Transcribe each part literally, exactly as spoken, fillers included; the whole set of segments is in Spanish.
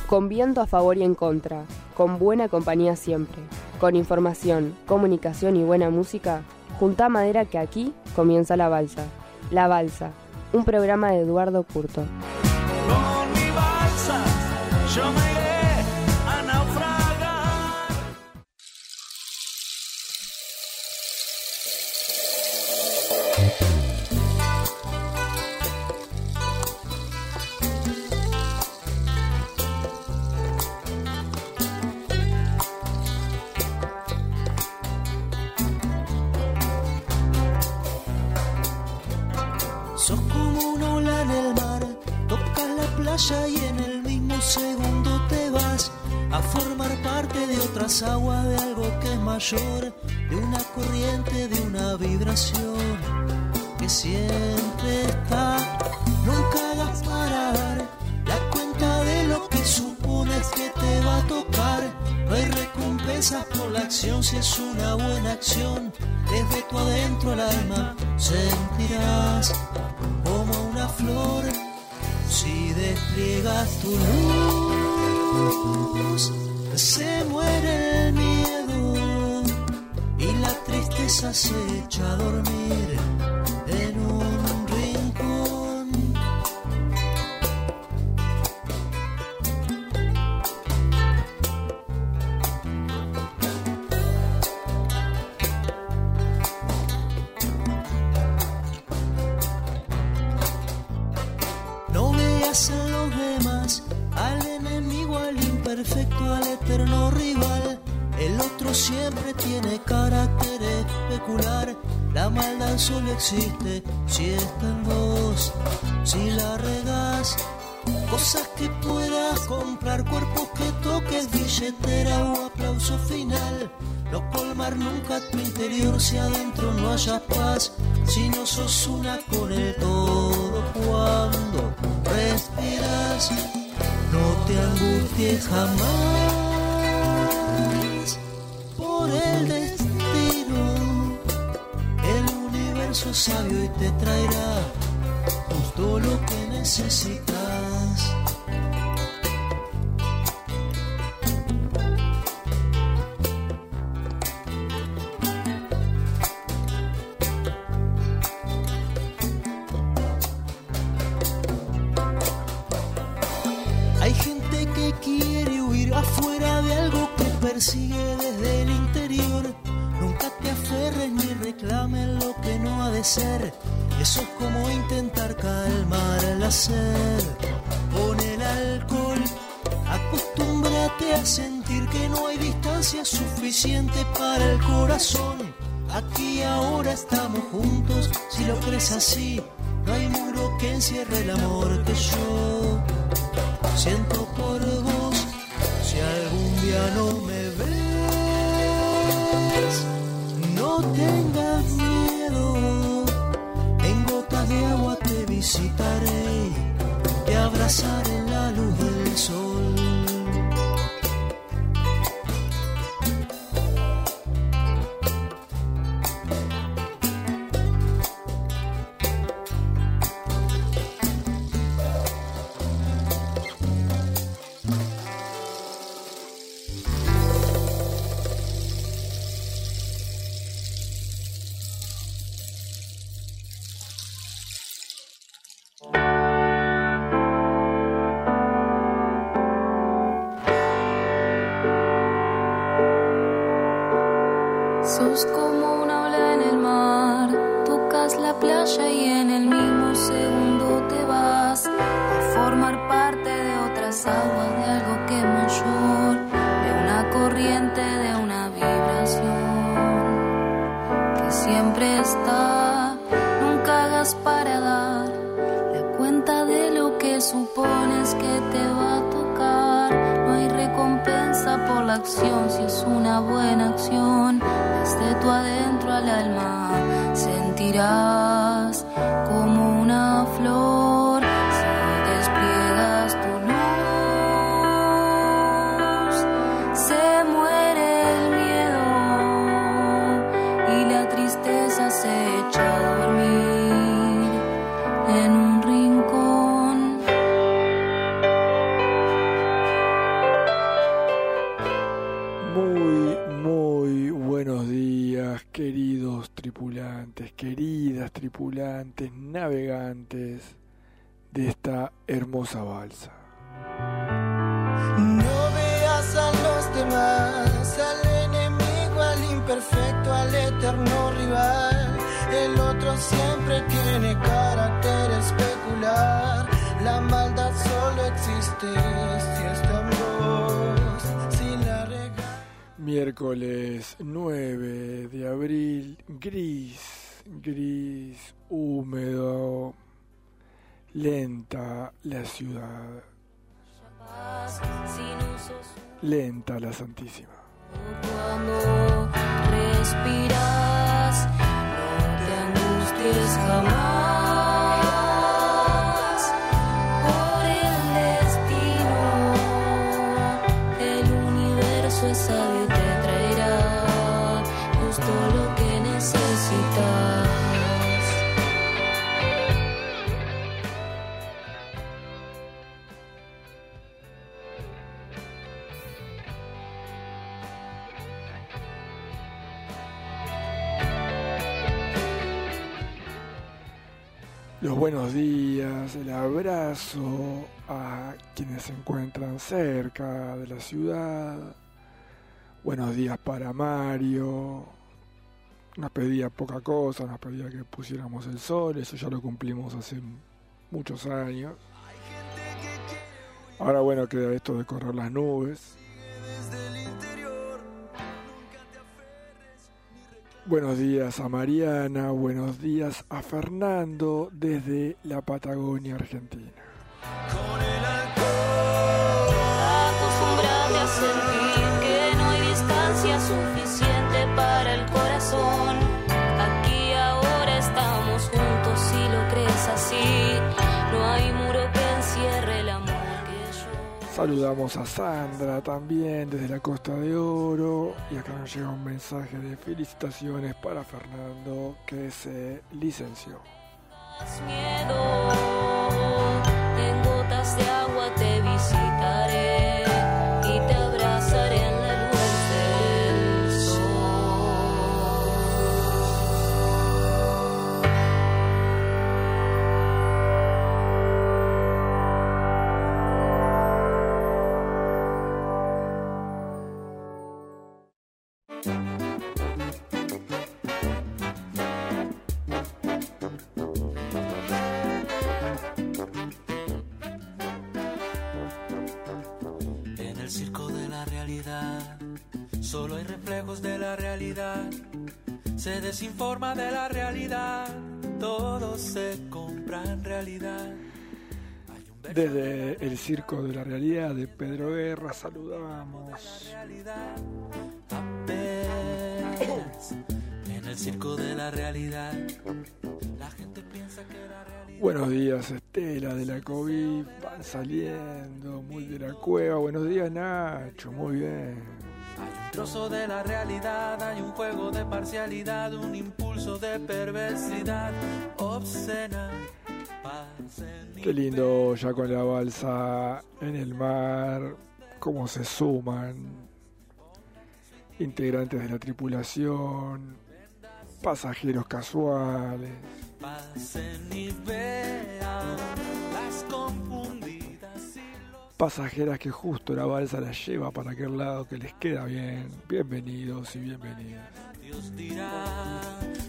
Con viento a favor y en contra, con buena compañía siempre, con información, comunicación y buena música, juntá madera que aquí comienza La Balsa. La Balsa, un programa de Eduardo Curto. Con mi balsa, yo me iré a naufragar. Sos como una ola en el mar, tocas la playa y en el mismo segundo te vas a formar parte de otras aguas, de algo que es mayor, de una corriente, de una vibración que siempre está. Nunca hagas parar la cuenta de lo que supones que te va a tocar. No hay recompensas por la acción si es una buena acción. Desde tu adentro el alma sentirás como una flor si despliegas tu luz. Se muere el miedo y la tristeza se echa a dormir en un rincón. No veas en los demás al enemigo, al imperfecto, al eterno rival. El otro siempre tiene carácter especular. La maldad solo existe si está en vos. Si la regás, cosas que puedas comprar, cuerpos que toques, billetera o aplauso final. No colmar nunca tu interior si adentro no hayas paz. Si no sos una con el todo cuando respiras, no te angusties jamás por el destino. El universo es sabio y te traerá justo lo que necesitas. Hay gente que quiere huir afuera de algo que persigue desde el interior. Nunca te aferres ni reclames lo que no ha de ser. Eso es como intentar calmar la sed con el alcohol. Acostúmbrate a sentir que no hay distancia suficiente para el corazón. Aquí ahora estamos juntos, si lo crees así, no hay muro que encierre el amor que yo siento por vos. Si algún día no me ves, no tengas miedo. En gotas de agua te visitaré, te abrazaré en la luz del sol. Sos como una ola en el mar, tocas la playa y en el mismo segundo te vas a formar parte de otras aguas, de algo que es mayor, de una corriente, de una vibración que siempre está. Nunca hagas para dar la cuenta de lo que supones que te va a tocar. No hay recompensa por la acción si es una buena acción. Desde tu adentro al alma sentirás como una flor si despliegas tu luz. Se muere el miedo y la tristeza se echa a dormir en un rincón. queridos tripulantes, queridas tripulantes, navegantes de esta hermosa balsa. No veas a los demás, al enemigo, al imperfecto, al eterno rival. El otro siempre tiene carácter especular. La maldad solo existe si está en vos, si la regalas. Miércoles nueve de abril, gris, gris, húmedo, lenta la ciudad, lenta la Santísima. Cuando respiras, no te angusties jamás por el destino. El universo es sabio y te traerá justo lo que necesitas. Los buenos días, el abrazo a quienes se encuentran cerca de la ciudad. Buenos días para Mario. Nos pedía poca cosa, nos pedía que pusiéramos el sol, eso ya lo cumplimos hace muchos años. Ahora bueno, queda esto de correr las nubes. Buenos días a Mariana, buenos días a Fernando desde la Patagonia Argentina. Acostúmbrate a sentir que no hay distancia suficiente para el corazón. Aquí ahora estamos juntos, si lo crees así. No hay muro que encierre el amor que yo. Saludamos a Sandra también desde la Costa de Oro. Y acá nos llega un mensaje de felicitaciones para Fernando que se licenció. Miedo, en gotas de agua te visitaré y te abrazaré en la luz del sol. Solo hay reflejos de la realidad, se desinforma de la realidad, todo se compra en realidad. Desde el Circo de la Realidad de Pedro Guerra saludamos. Apenas en el Circo de la Realidad, la gente piensa que la realidad. Buenos días Estela de la COVID, van saliendo muy de la cueva. Buenos días Nacho, muy bien. Hay un trozo de la realidad, hay un juego de parcialidad, un impulso de perversidad obscena. Qué lindo ya con la balsa en el mar, cómo se suman integrantes de la tripulación, pasajeros casuales. Pasen y vean las confundidas y los... pasajeras que justo la balsa las lleva para aquel lado que les queda bien. Bienvenidos y bienvenidas. Dios dirá.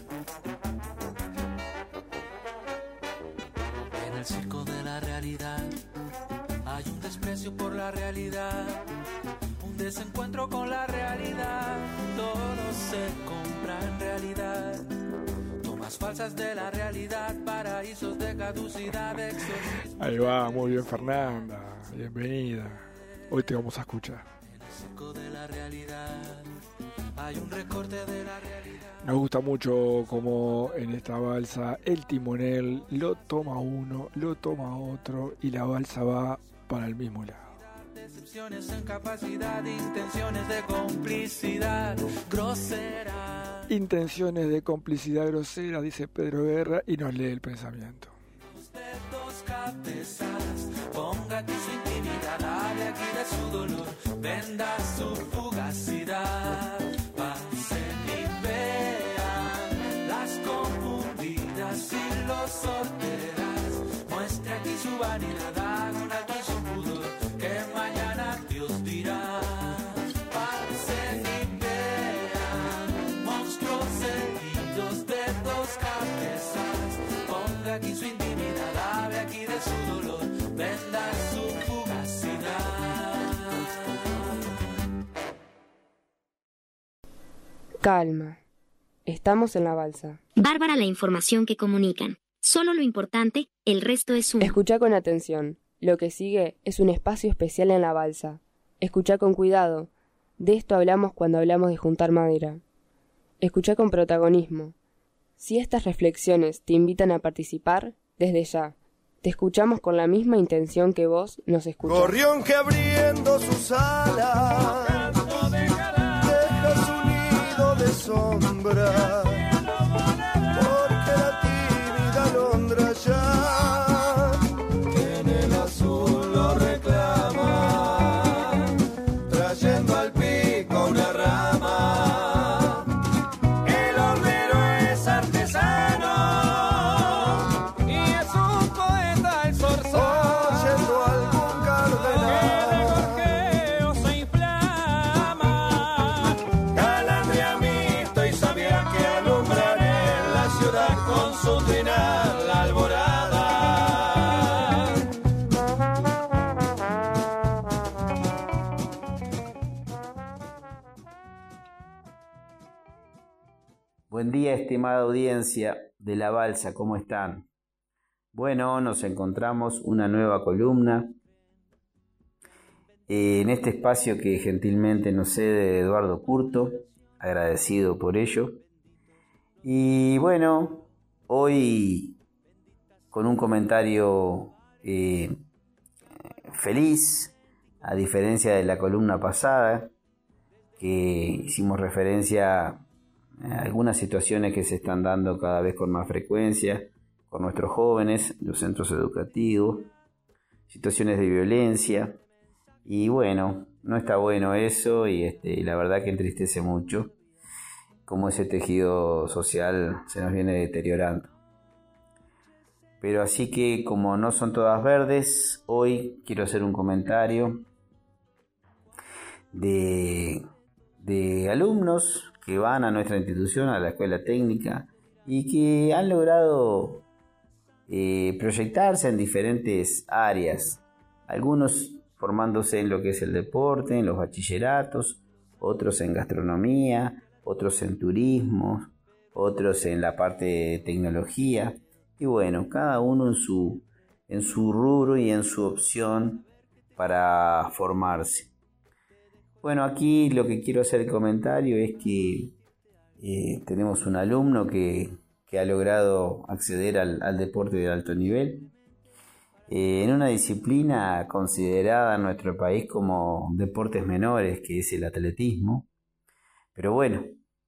En el circo de la realidad hay un desprecio por la realidad, un desencuentro con la realidad. Todo se compra en realidad. Tomas falsas de la realidad, paraísos de caducidad, exorcismo. Ahí va, muy bien Fernanda, bienvenida. Hoy te vamos a escuchar. En el circo de la realidad hay un recorte de la realidad. Nos gusta mucho como en esta balsa el timonel lo toma uno, lo toma otro y la balsa va para el mismo lado. Decepciones en capacidad, intenciones de complicidad grosera. Intenciones de complicidad grosera, dice Pedro Guerra y nos lee el pensamiento. De dos cabezas, ponga aquí su intimidad, hable aquí de su dolor, venda su fugacidad. Pasen y vean conozca piezas, ponga aquí su intimidad, hable aquí de su dolor, venda su fugacidad. Calma. Estamos en la balsa. Bárbara la información que comunican. Solo lo importante, el resto es un... Escucha con atención. Lo que sigue es un espacio especial en la balsa. Escucha con cuidado. De esto hablamos cuando hablamos de juntar madera. Escucha con protagonismo. Si estas reflexiones te invitan a participar, desde ya, te escuchamos con la misma intención que vos nos escuchás. Gorrión que abriendo sus alas deja su nido de sombra, porque la tímida alondra ya que en el azul lo reclama, trayendo al pico una rama. El hornero es artesano y es un poeta el zorzal, oyendo algún cardenal que de gorjeo se inflama, galán de amisto y sabía que alumbraré la ciudad con su trinal la alborada. Buen día, estimada audiencia de La Balsa, ¿cómo están? Bueno, nos encontramos una nueva columna eh, en este espacio que gentilmente nos cede Eduardo Curto, agradecido por ello. Y bueno, hoy con un comentario eh, feliz, a diferencia de la columna pasada, que hicimos referencia algunas situaciones que se están dando cada vez con más frecuencia con nuestros jóvenes, los centros educativos, situaciones de violencia, y bueno, no está bueno eso, y este, la verdad que entristece mucho cómo ese tejido social se nos viene deteriorando. Pero así que, como no son todas verdes, hoy quiero hacer un comentario de, de alumnos que van a nuestra institución, a la escuela técnica, y que han logrado eh, proyectarse en diferentes áreas, algunos formándose en lo que es el deporte, en los bachilleratos, otros en gastronomía, otros en turismo, otros en la parte de tecnología, y bueno, cada uno en su, en su rubro y en su opción para formarse. Bueno, aquí lo que quiero hacer el comentario es que eh, tenemos un alumno que, que ha logrado acceder al, al deporte de alto nivel eh, en una disciplina considerada en nuestro país como deportes menores, que es el atletismo. Pero bueno,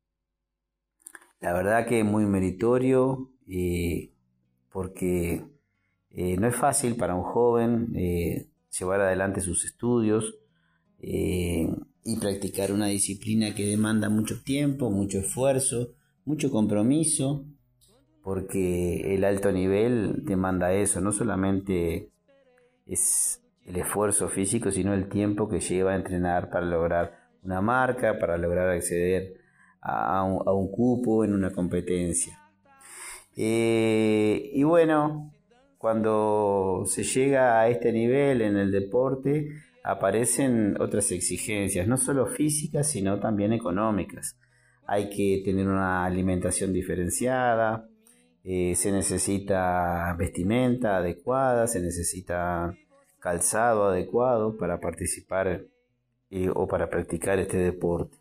la verdad que es muy meritorio eh, porque eh, no es fácil para un joven eh, llevar adelante sus estudios Eh, y practicar una disciplina que demanda mucho tiempo, mucho esfuerzo, mucho compromiso, porque el alto nivel demanda eso, no solamente es el esfuerzo físico, sino el tiempo que lleva a entrenar para lograr una marca, para lograr acceder a un, a un cupo en una competencia. Eh, y bueno, cuando se llega a este nivel en el deporte, aparecen otras exigencias, no solo físicas, sino también económicas. Hay que tener una alimentación diferenciada, eh, se necesita vestimenta adecuada, se necesita calzado adecuado para participar eh, o para practicar este deporte.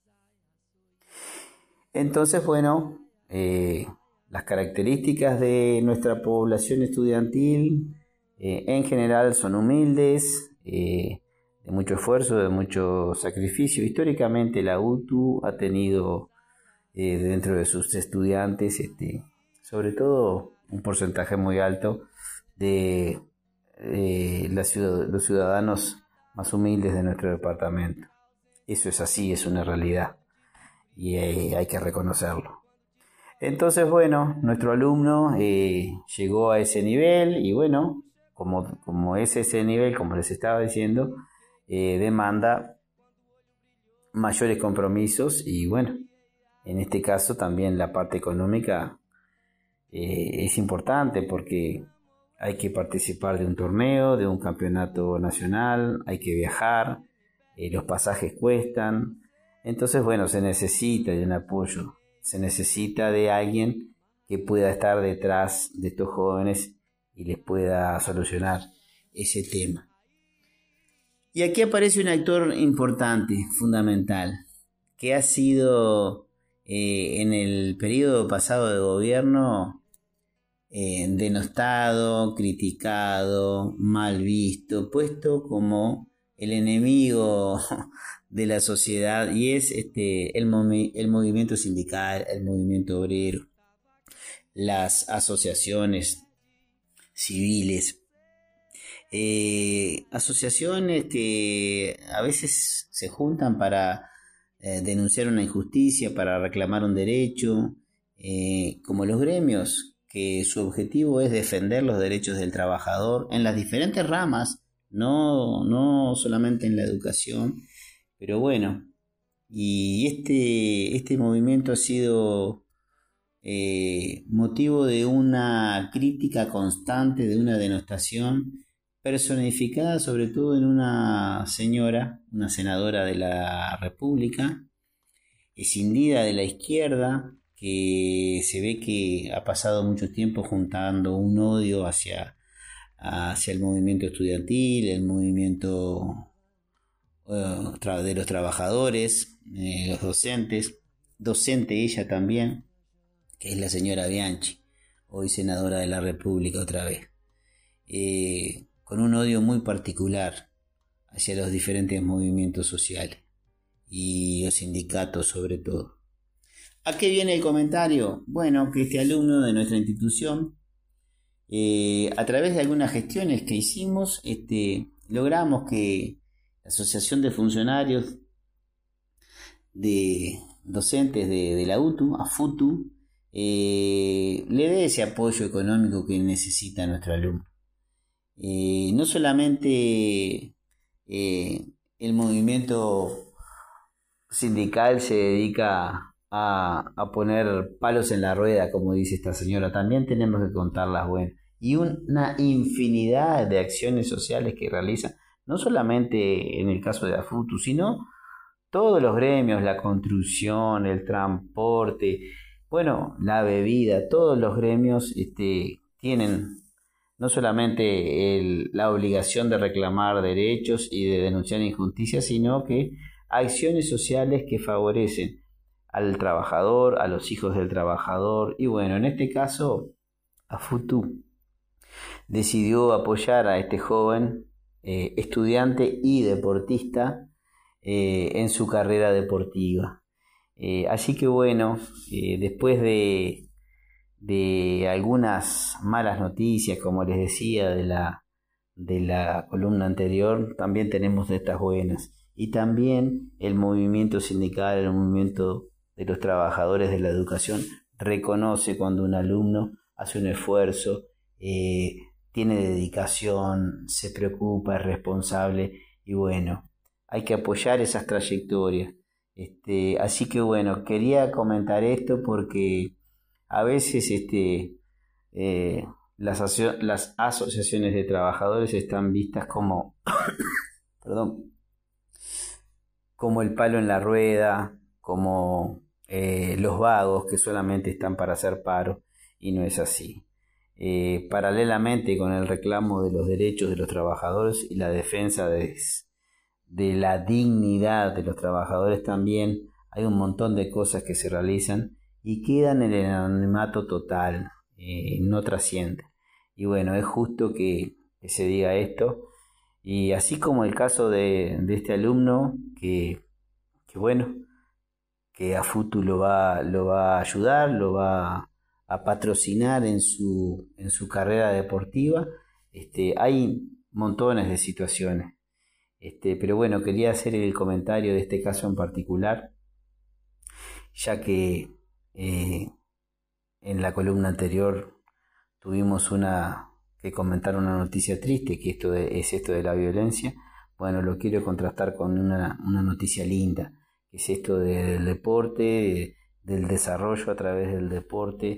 Entonces, bueno, eh, las características de nuestra población estudiantil eh, en general son humildes, Eh, de mucho esfuerzo, de mucho sacrificio. Históricamente la U T U ha tenido eh, dentro de sus estudiantes este, sobre todo un porcentaje muy alto de eh, la ciudad, los ciudadanos más humildes de nuestro departamento. Eso es así, es una realidad y eh, hay que reconocerlo. Entonces, bueno, nuestro alumno eh, llegó a ese nivel y bueno, Como, como es ese nivel, como les estaba diciendo, eh, demanda mayores compromisos y bueno, en este caso también la parte económica eh, es importante porque hay que participar de un torneo, de un campeonato nacional, hay que viajar, eh, los pasajes cuestan. Entonces, bueno, se necesita de un apoyo, se necesita de alguien que pueda estar detrás de estos jóvenes y les pueda solucionar ese tema. Y aquí aparece un actor importante, fundamental, que ha sido eh, en el periodo pasado de gobierno eh, denostado, criticado, mal visto, puesto como el enemigo de la sociedad, y es este el, movi- el movimiento sindical, el movimiento obrero, las asociaciones civiles, eh, asociaciones que a veces se juntan para eh, denunciar una injusticia, para reclamar un derecho, eh, como los gremios, que su objetivo es defender los derechos del trabajador en las diferentes ramas, no, no solamente en la educación, pero bueno, y este, este movimiento ha sido eh, motivo de una crítica constante, de una denostación, personificada sobre todo en una señora, una senadora de la República, escindida de la izquierda, que se ve que ha pasado mucho tiempo juntando un odio hacia, hacia el movimiento estudiantil, el movimiento uh, de los trabajadores, eh, los docentes, docente ella también, que es la señora Bianchi, hoy senadora de la República otra vez, eh, con un odio muy particular hacia los diferentes movimientos sociales y los sindicatos sobre todo. ¿A qué viene el comentario? Bueno, que este alumno de nuestra institución, eh, a través de algunas gestiones que hicimos, este, logramos que la Asociación de Funcionarios de Docentes de, de la U T U, AFUTU, eh, le dé ese apoyo económico que necesita nuestro alumno. Eh, no solamente eh, el movimiento sindical se dedica a, a poner palos en la rueda, como dice esta señora, también tenemos que contar las buenas. Y una infinidad de acciones sociales que realizan, no solamente en el caso de AFUTU, sino todos los gremios, la construcción, el transporte, bueno, la bebida, todos los gremios este, tienen no solamente el, la obligación de reclamar derechos y de denunciar injusticias, sino que acciones sociales que favorecen al trabajador, a los hijos del trabajador. Y bueno, en este caso, AFUTU decidió apoyar a este joven eh, estudiante y deportista eh, en su carrera deportiva. Eh, así que bueno, eh, después de, de algunas malas noticias, como les decía, de la, de la columna anterior, también tenemos de estas buenas. Y también el movimiento sindical, el movimiento de los trabajadores de la educación, reconoce cuando un alumno hace un esfuerzo, eh, tiene dedicación, se preocupa, es responsable, y bueno, hay que apoyar esas trayectorias. Este, así que bueno, quería comentar esto porque a veces este, eh, las, aso- las asociaciones de trabajadores están vistas como, perdón, como el palo en la rueda, como eh, los vagos que solamente están para hacer paro, y no es así. Eh, paralelamente con el reclamo de los derechos de los trabajadores y la defensa de, de la dignidad de los trabajadores, también hay un montón de cosas que se realizan y quedan en el anonimato total, eh, no trascienden. Y bueno, es justo que, que se diga esto. Y así como el caso de, de este alumno, que, que bueno, que AFUTU lo va, lo va a ayudar, lo va a patrocinar en su, en su carrera deportiva, este, hay montones de situaciones. Este, pero bueno, quería hacer el comentario de este caso en particular, ya que eh, en la columna anterior tuvimos una... que comentar una noticia triste, que esto de, es esto de la violencia. Bueno, lo quiero contrastar con una, una noticia linda, que es esto de, del deporte, de, del desarrollo a través del deporte,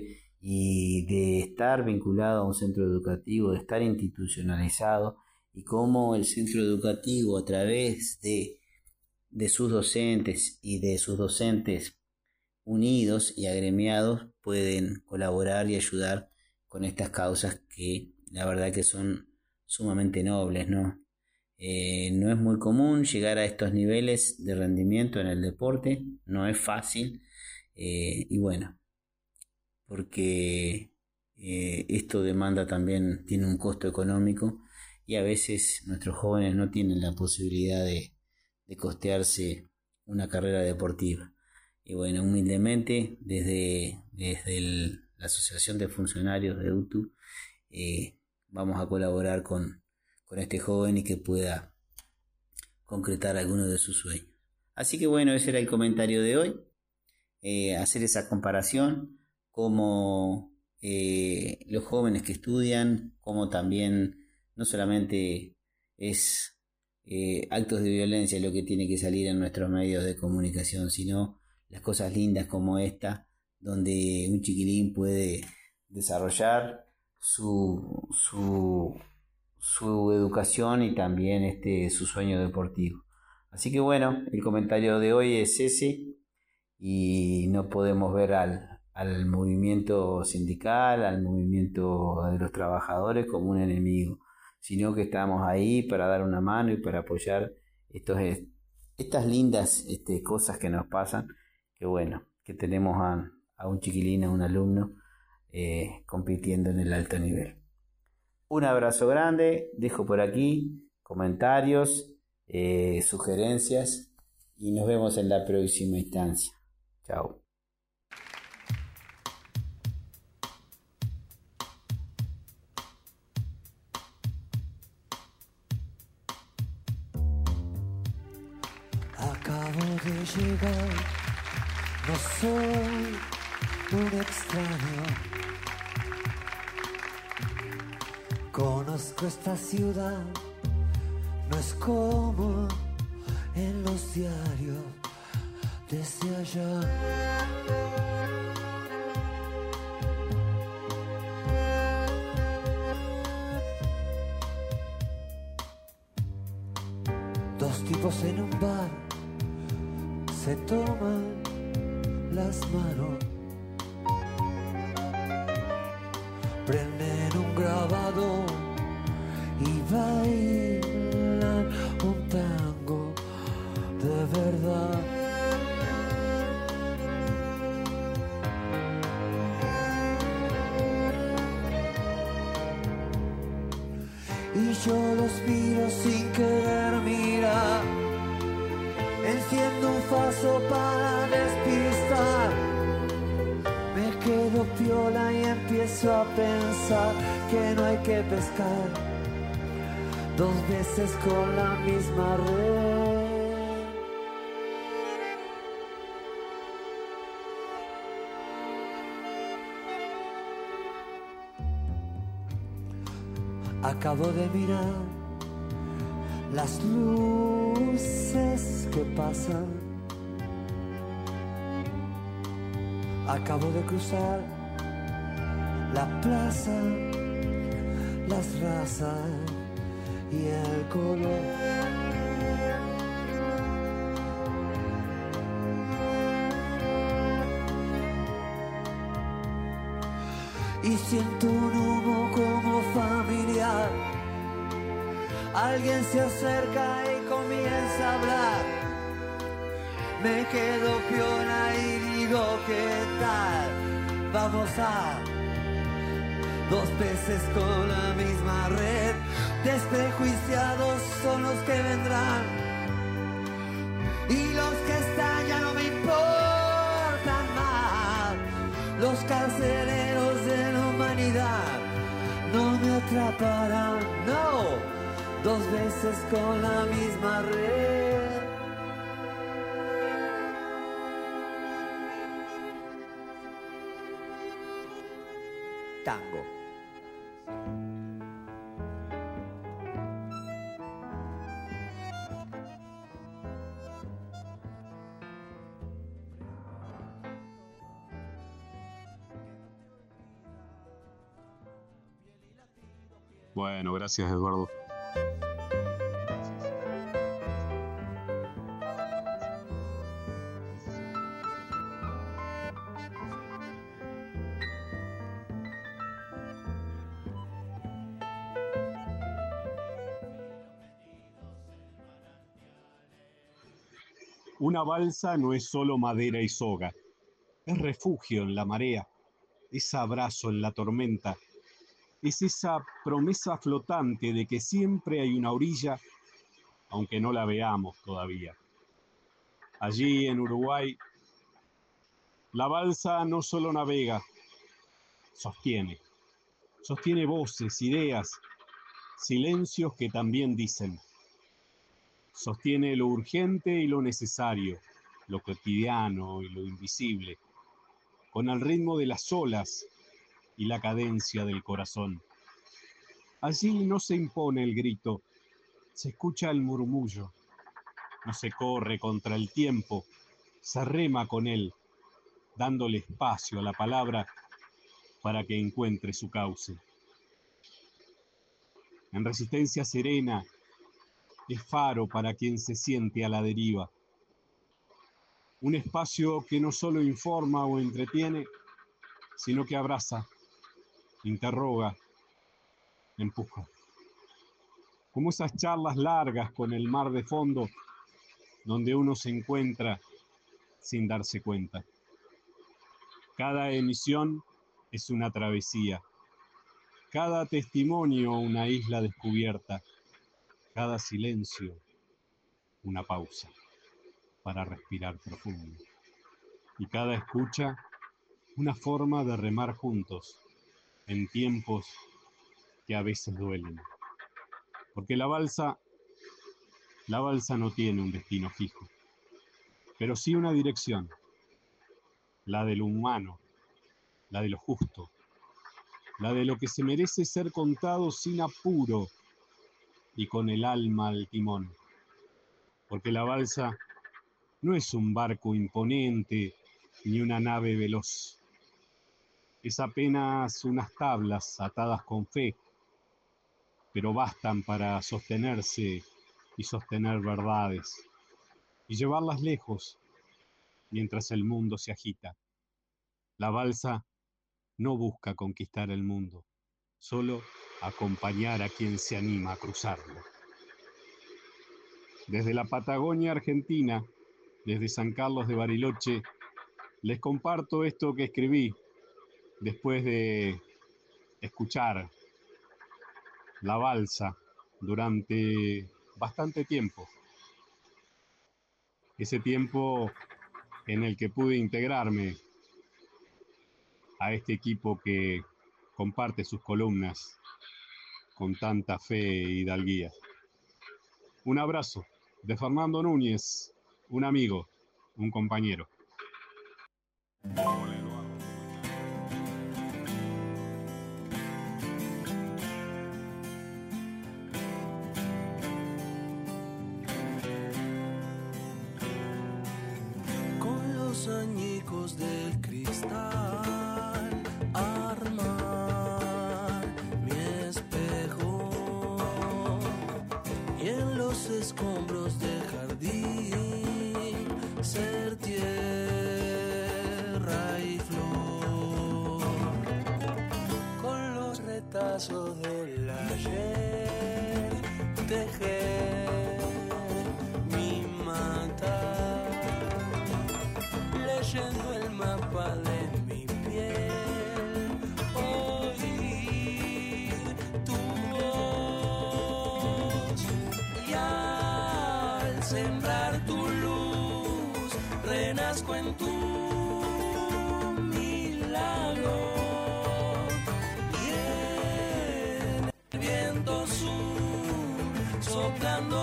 y de estar vinculado a un centro educativo, de estar institucionalizado, y cómo el centro educativo a través de, de sus docentes y de sus docentes unidos y agremiados pueden colaborar y ayudar con estas causas que la verdad que son sumamente nobles, ¿no? Eh, no es muy común llegar a estos niveles de rendimiento en el deporte, no es fácil, eh, y bueno, porque eh, esto demanda también, tiene un costo económico, y a veces nuestros jóvenes no tienen la posibilidad de, de costearse una carrera deportiva. Y bueno, humildemente desde, desde el, la Asociación de Funcionarios de U T U eh, vamos a colaborar con, con este joven y que pueda concretar alguno de sus sueños. Así que bueno, ese era el comentario de hoy, eh, hacer esa comparación, como eh, los jóvenes que estudian, como también no solamente es eh, actos de violencia lo que tiene que salir en nuestros medios de comunicación, sino las cosas lindas como esta, donde un chiquilín puede desarrollar su, su, su educación y también este, su sueño deportivo. Así que bueno, el comentario de hoy es ese, y no podemos ver al, al movimiento sindical, al movimiento de los trabajadores como un enemigo, sino que estamos ahí para dar una mano y para apoyar estos, estas lindas este, cosas que nos pasan, que bueno, que tenemos a, a un chiquilín, a un alumno eh, compitiendo en el alto nivel. Un abrazo grande, dejo por aquí comentarios, eh, sugerencias, y nos vemos en la próxima instancia. Chao. Acabo de llegar, no soy un extraño. Conozco esta ciudad, no es como en los diarios desde allá. Dos tipos en un bar se toman las manos, prenden un grabador y bailan un tango de verdad. Y yo los miro sin querer mirar, enciendo un faso para despistar, me quedo piola y empiezo a pensar que no hay que pescar dos veces con la misma red. Acabo de mirar las luces que pasan, acabo de cruzar la plaza, las razas y el color. Y siento un humo como familiar, alguien se acerca y comienza a hablar, me quedo piola y digo ¿qué tal? Vamos a dos peces con la misma red, desprejuiciados son los que vendrán y los que están ya no me importan más, los carceleros de la humanidad no me atraparán, no. Dos veces con la misma red. Tango. Bueno, gracias, Eduardo. Una balsa no es solo madera y soga, es refugio en la marea, es abrazo en la tormenta, es esa promesa flotante de que siempre hay una orilla, aunque no la veamos todavía. Allí en Uruguay, la balsa no solo navega, sostiene, sostiene voces, ideas, silencios que también dicen. Sostiene lo urgente y lo necesario, lo cotidiano y lo invisible, con el ritmo de las olas y la cadencia del corazón. Allí no se impone el grito, se escucha el murmullo, no se corre contra el tiempo, se rema con él, dándole espacio a la palabra para que encuentre su cauce. En resistencia serena, es faro para quien se siente a la deriva. Un espacio que no solo informa o entretiene, sino que abraza, interroga, empuja. Como esas charlas largas con el mar de fondo, donde uno se encuentra sin darse cuenta. Cada emisión es una travesía, cada testimonio una isla descubierta, cada silencio una pausa para respirar profundo, y cada escucha una forma de remar juntos en tiempos que a veces duelen. Porque la balsa, la balsa no tiene un destino fijo, pero sí una dirección, la de lo humano, la de lo justo, la de lo que se merece ser contado sin apuro y con el alma al timón. Porque la balsa no es un barco imponente ni una nave veloz. Es apenas unas tablas atadas con fe, pero bastan para sostenerse y sostener verdades y llevarlas lejos mientras el mundo se agita. La balsa no busca conquistar el mundo, solo acompañar a quien se anima a cruzarlo. Desde la Patagonia Argentina, desde San Carlos de Bariloche, les comparto esto que escribí después de escuchar La Balsa durante bastante tiempo. Ese tiempo en el que pude integrarme a este equipo que comparte sus columnas con tanta fe y hidalguía. Un abrazo de Fernando Núñez, un amigo, un compañero. Con los añicos del cristal armar mi espejo y en los escombros del jardín ser tierra y flor. Con los retazos del ayer tejer mi mata, leyendo el mapa de mi piel, oír tu voz y al sembrar tu luz renazco en tu milagro y en el viento sur soplando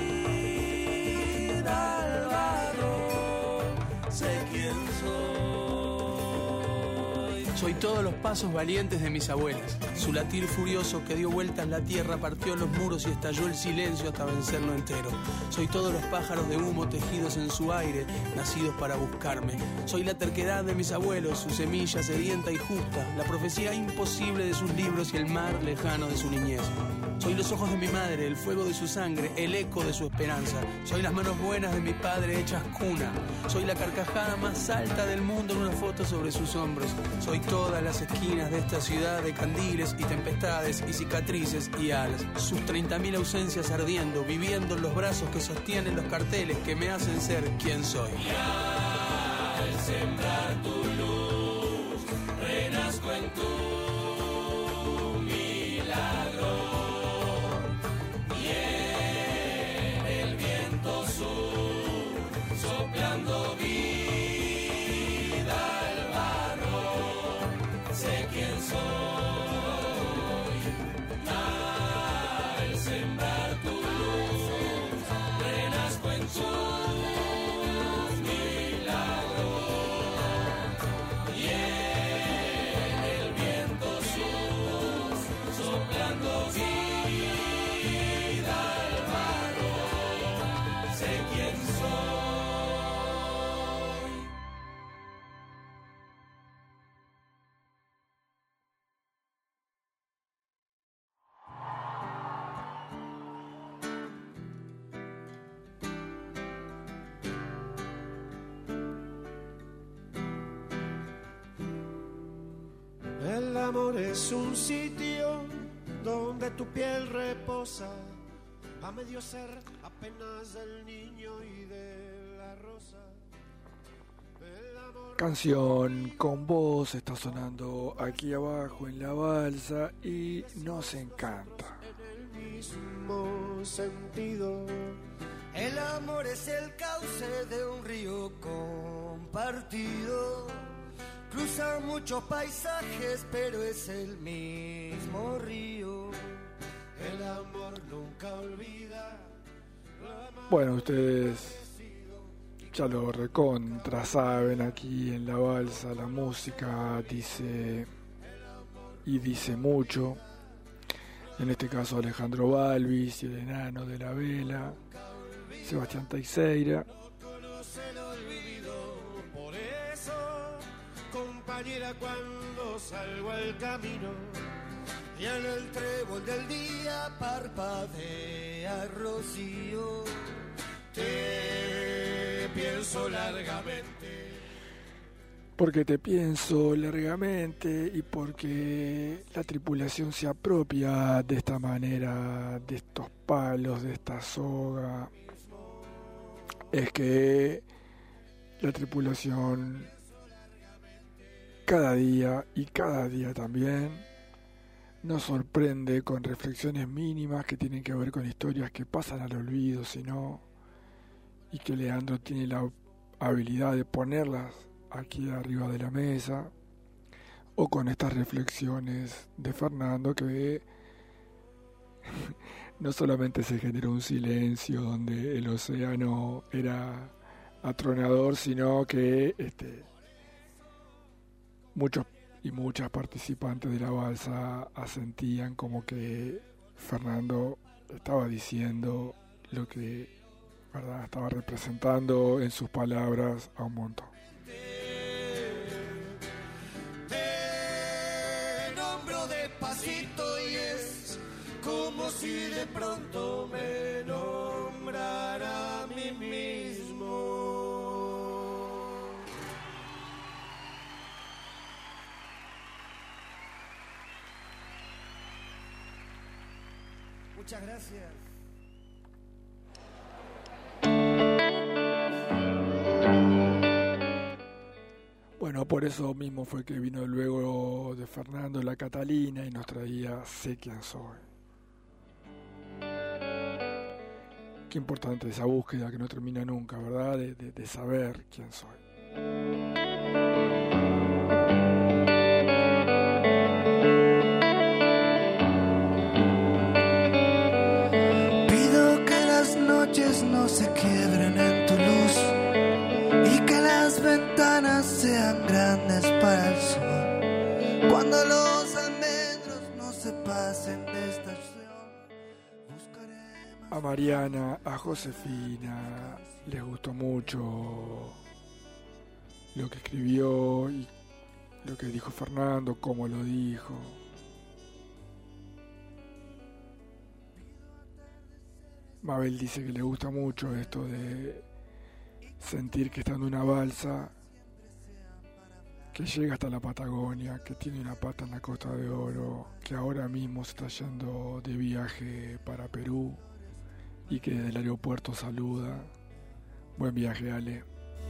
vida al barro sé quién soy Soy todos los pasos valientes de mis abuelas. Su latir furioso que dio vueltas la tierra, partió los muros y estalló el silencio hasta vencerlo entero. Soy todos los pájaros de humo tejidos en su aire, nacidos para buscarme. Soy la terquedad de mis abuelos, su semilla sedienta y justa, la profecía imposible de sus libros y el mar lejano de su niñez. Soy los ojos de mi madre, el fuego de su sangre, el eco de su esperanza. Soy las manos buenas de mi padre hechas cuna. Soy la carcajada más alta del mundo en una foto sobre sus hombros. Soy todas las esquinas de esta ciudad de candiles y tempestades y cicatrices y alas. Sus treinta mil ausencias ardiendo, viviendo en los brazos que sostienen los carteles que me hacen ser quien soy. Y al sembrar tu luz, renazco en tu milagro. Soplando vida al barro, sé quién soy. Al sembrar tu luz, renazco en tus milagros. Y en el viento sur, soplando vida al barro, sé quién soy. El amor es un sitio donde tu piel reposa, a medio ser apenas del niño y de la rosa. Canción con voz está sonando aquí abajo en la balsa y nos encanta. En el mismo sentido, el amor es el cauce de un río compartido. Cruza muchos paisajes, pero es el mismo río. El amor nunca olvida. Bueno, ustedes ya lo recontra saben, aquí en la balsa la música dice y dice mucho. En este caso Alejandro Balvis y el enano de la vela, Sebastián Teixeira. Compañera, cuando salgo al camino y en el trébol del día parpadea rocío, te pienso largamente. Porque te pienso largamente y porque la tripulación se apropia de esta manera, de estos palos, de esta soga. Es que la tripulación cada día y cada día también nos sorprende con reflexiones mínimas que tienen que ver con historias que pasan al olvido, sino y que Leandro tiene la habilidad de ponerlas aquí arriba de la mesa, o con estas reflexiones de Fernando que no solamente se generó un silencio donde el océano era atronador, sino que este muchos y muchas participantes de la balsa asentían como que Fernando estaba diciendo lo que, ¿verdad?, estaba representando en sus palabras a un montón. Te nombro despacito y es como si de pronto me nombrara a mí mismo. Muchas gracias. Bueno, por eso mismo fue que vino luego de Fernando la Catalina y nos traía Sé quién soy. Qué importante esa búsqueda que no termina nunca, ¿verdad? De, de, de saber quién soy. No se quiebren en tu luz y que las ventanas sean grandes para el sol. Cuando los almendros no se pasen de estación, buscaré más. A Mariana, a Josefina les gustó mucho lo que escribió y lo que dijo Fernando, cómo lo dijo. Mabel dice que le gusta mucho esto de sentir que está en una balsa que llega hasta la Patagonia, que tiene una pata en la Costa de Oro, que ahora mismo se está yendo de viaje para Perú y que desde el aeropuerto saluda. Buen viaje, Ale.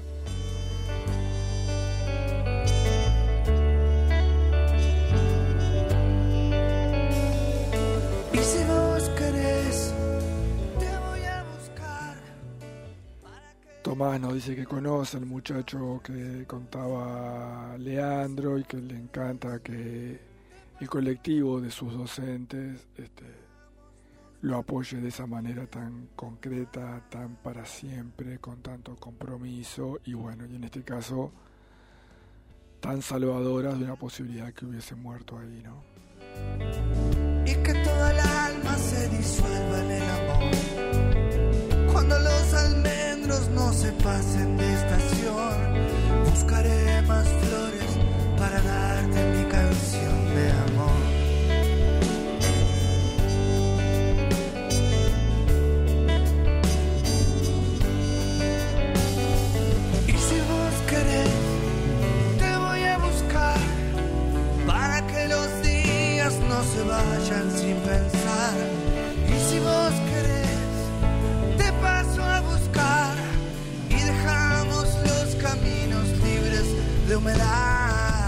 Y si vos querés, te voy a buscar. Tomás nos dice que conoce al muchacho que contaba Leandro y que le encanta que el colectivo de sus docentes este, lo apoye de esa manera tan concreta, tan para siempre, con tanto compromiso y bueno, y en este caso tan salvadoras de una posibilidad que hubiese muerto ahí, ¿no? Y que toda la alma se disuelva en el amor. Cuando los almendros no se pasen de estación, buscaré más flores para darte mi canción de amor. Y si vos querés, te voy a buscar para que los días no se vayan sin pensar. Y si vos querés, te paso a buscar y dejamos los caminos libres de humedad.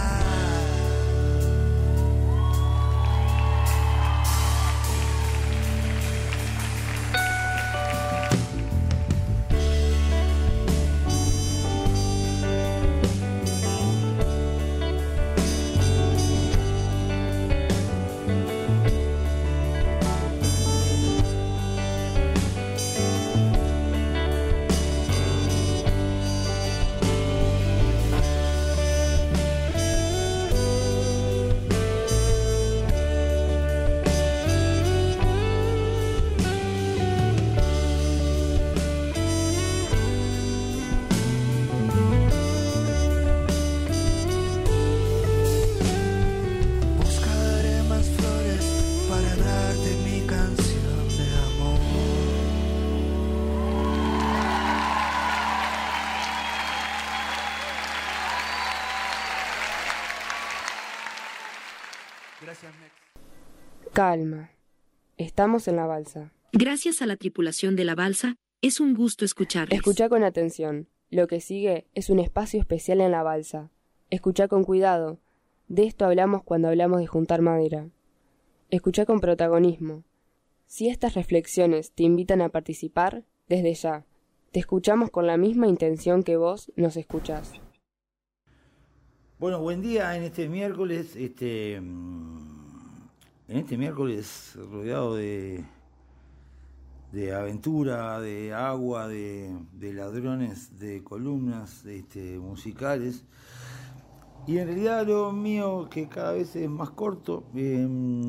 Calma. Estamos en la balsa. Gracias a la tripulación de la balsa, es un gusto escucharles. Escucha con atención. Lo que sigue es un espacio especial en la balsa. Escucha con cuidado. De esto hablamos cuando hablamos de juntar madera. Escucha con protagonismo. Si estas reflexiones te invitan a participar, desde ya, te escuchamos con la misma intención que vos nos escuchás. Bueno, buen día en este miércoles, este, en este miércoles rodeado de, de aventura, de agua, de, de ladrones, de columnas este, musicales. Y en realidad lo mío, que cada vez es más corto, eh,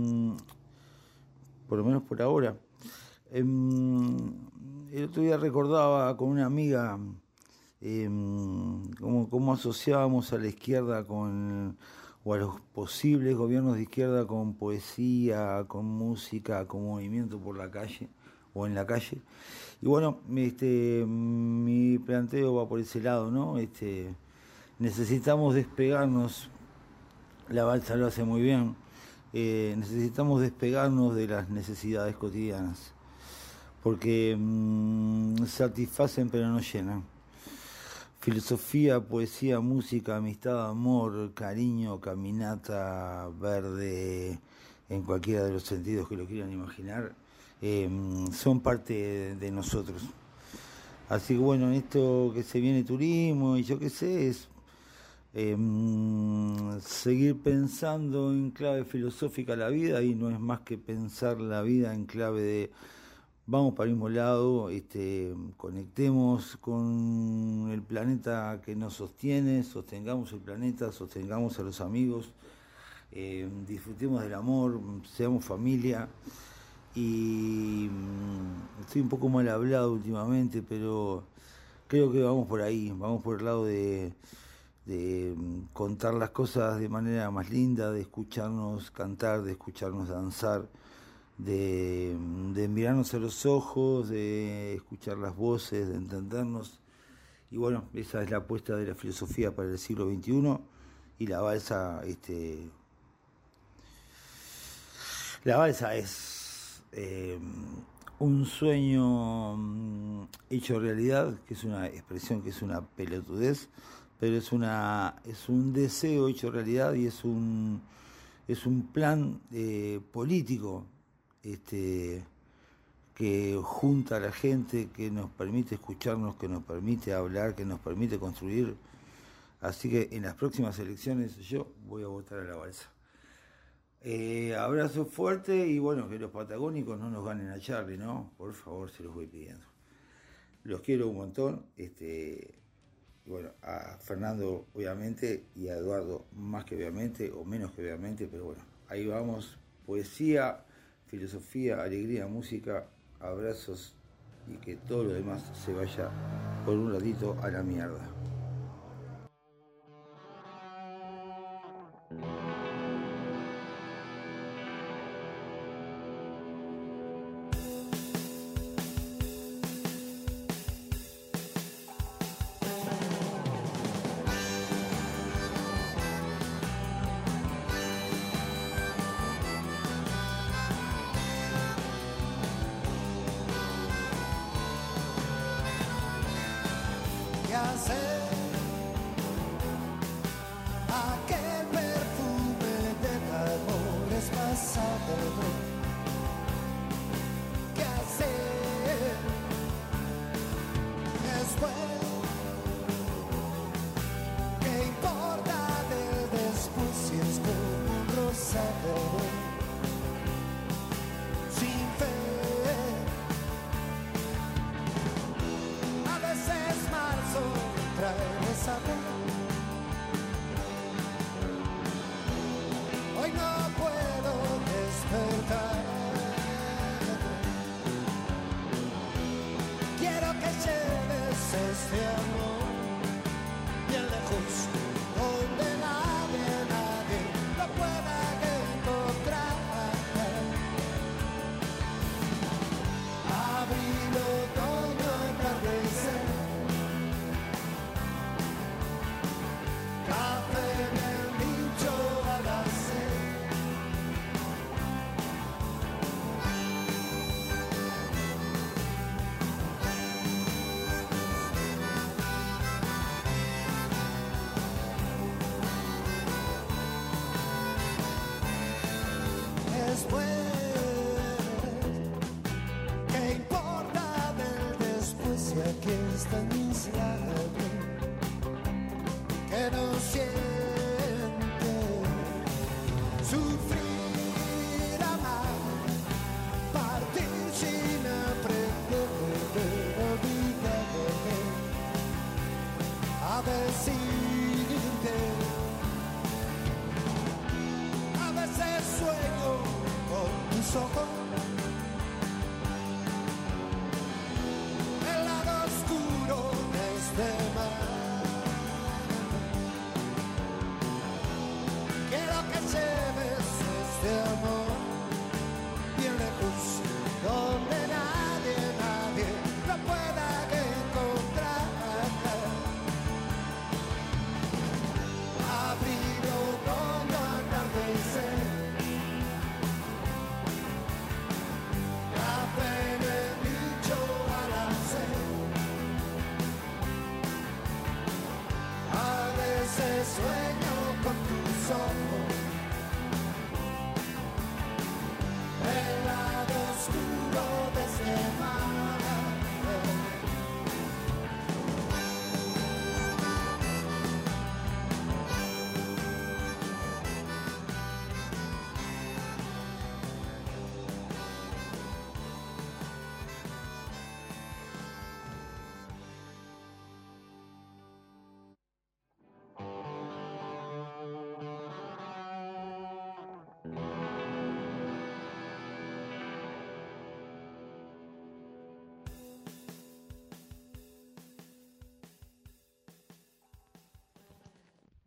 por lo menos por ahora. Eh, el otro día recordaba con una amiga eh, cómo, cómo asociábamos a la izquierda con, o a los posibles gobiernos de izquierda con poesía, con música, con movimiento por la calle o en la calle. Y bueno, este, mi planteo va por ese lado, ¿no? Este, necesitamos despegarnos, la balsa lo hace muy bien, eh, necesitamos despegarnos de las necesidades cotidianas, porque mmm, satisfacen pero no llenan. Filosofía, poesía, música, amistad, amor, cariño, caminata, verde, en cualquiera de los sentidos que lo quieran imaginar, eh, son parte de, de nosotros. Así que bueno, en esto que se viene turismo y yo qué sé, es eh, seguir pensando en clave filosófica la vida, y no es más que pensar la vida en clave de vamos para el mismo lado, este, conectemos con el planeta que nos sostiene, sostengamos el planeta, sostengamos a los amigos, eh, disfrutemos del amor, seamos familia. Y estoy un poco mal hablado últimamente, pero creo que vamos por ahí, vamos por el lado de, de contar las cosas de manera más linda, de escucharnos cantar, de escucharnos danzar, de, de mirarnos a los ojos, de escuchar las voces, de entendernos. Y bueno, esa es la apuesta de la filosofía para el siglo veintiuno, y la balsa, este, la balsa es Eh, un sueño um, hecho realidad, que es una expresión que es una pelotudez, pero es una es un deseo hecho realidad, y es un es un plan eh, político este que junta a la gente, que nos permite escucharnos, que nos permite hablar, que nos permite construir. Así que en las próximas elecciones yo voy a votar a la balsa. Eh, abrazo fuerte, y bueno, que los patagónicos no nos ganen a Charlie, ¿no? Por favor, se los voy pidiendo. Los quiero un montón, este, y bueno, a Fernando obviamente, y a Eduardo más que obviamente, o menos que obviamente, pero bueno, ahí vamos. Poesía, filosofía, alegría, música, abrazos, y que todo lo demás se vaya por un ratito a la mierda.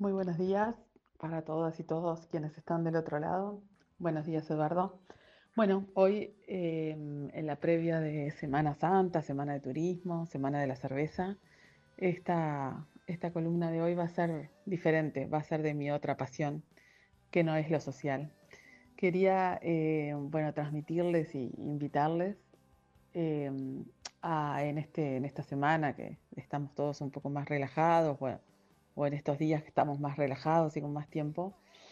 Muy buenos días para todas y todos quienes están del otro lado. Buenos días, Eduardo. Bueno, hoy eh, en la previa de Semana Santa, Semana de Turismo, Semana de la Cerveza, esta, esta columna de hoy va a ser diferente, va a ser de mi otra pasión, que no es lo social. Quería, eh, bueno, transmitirles y invitarles eh, a, en, este, en esta semana que estamos todos un poco más relajados, bueno, o en estos días que estamos más relajados y con más tiempo,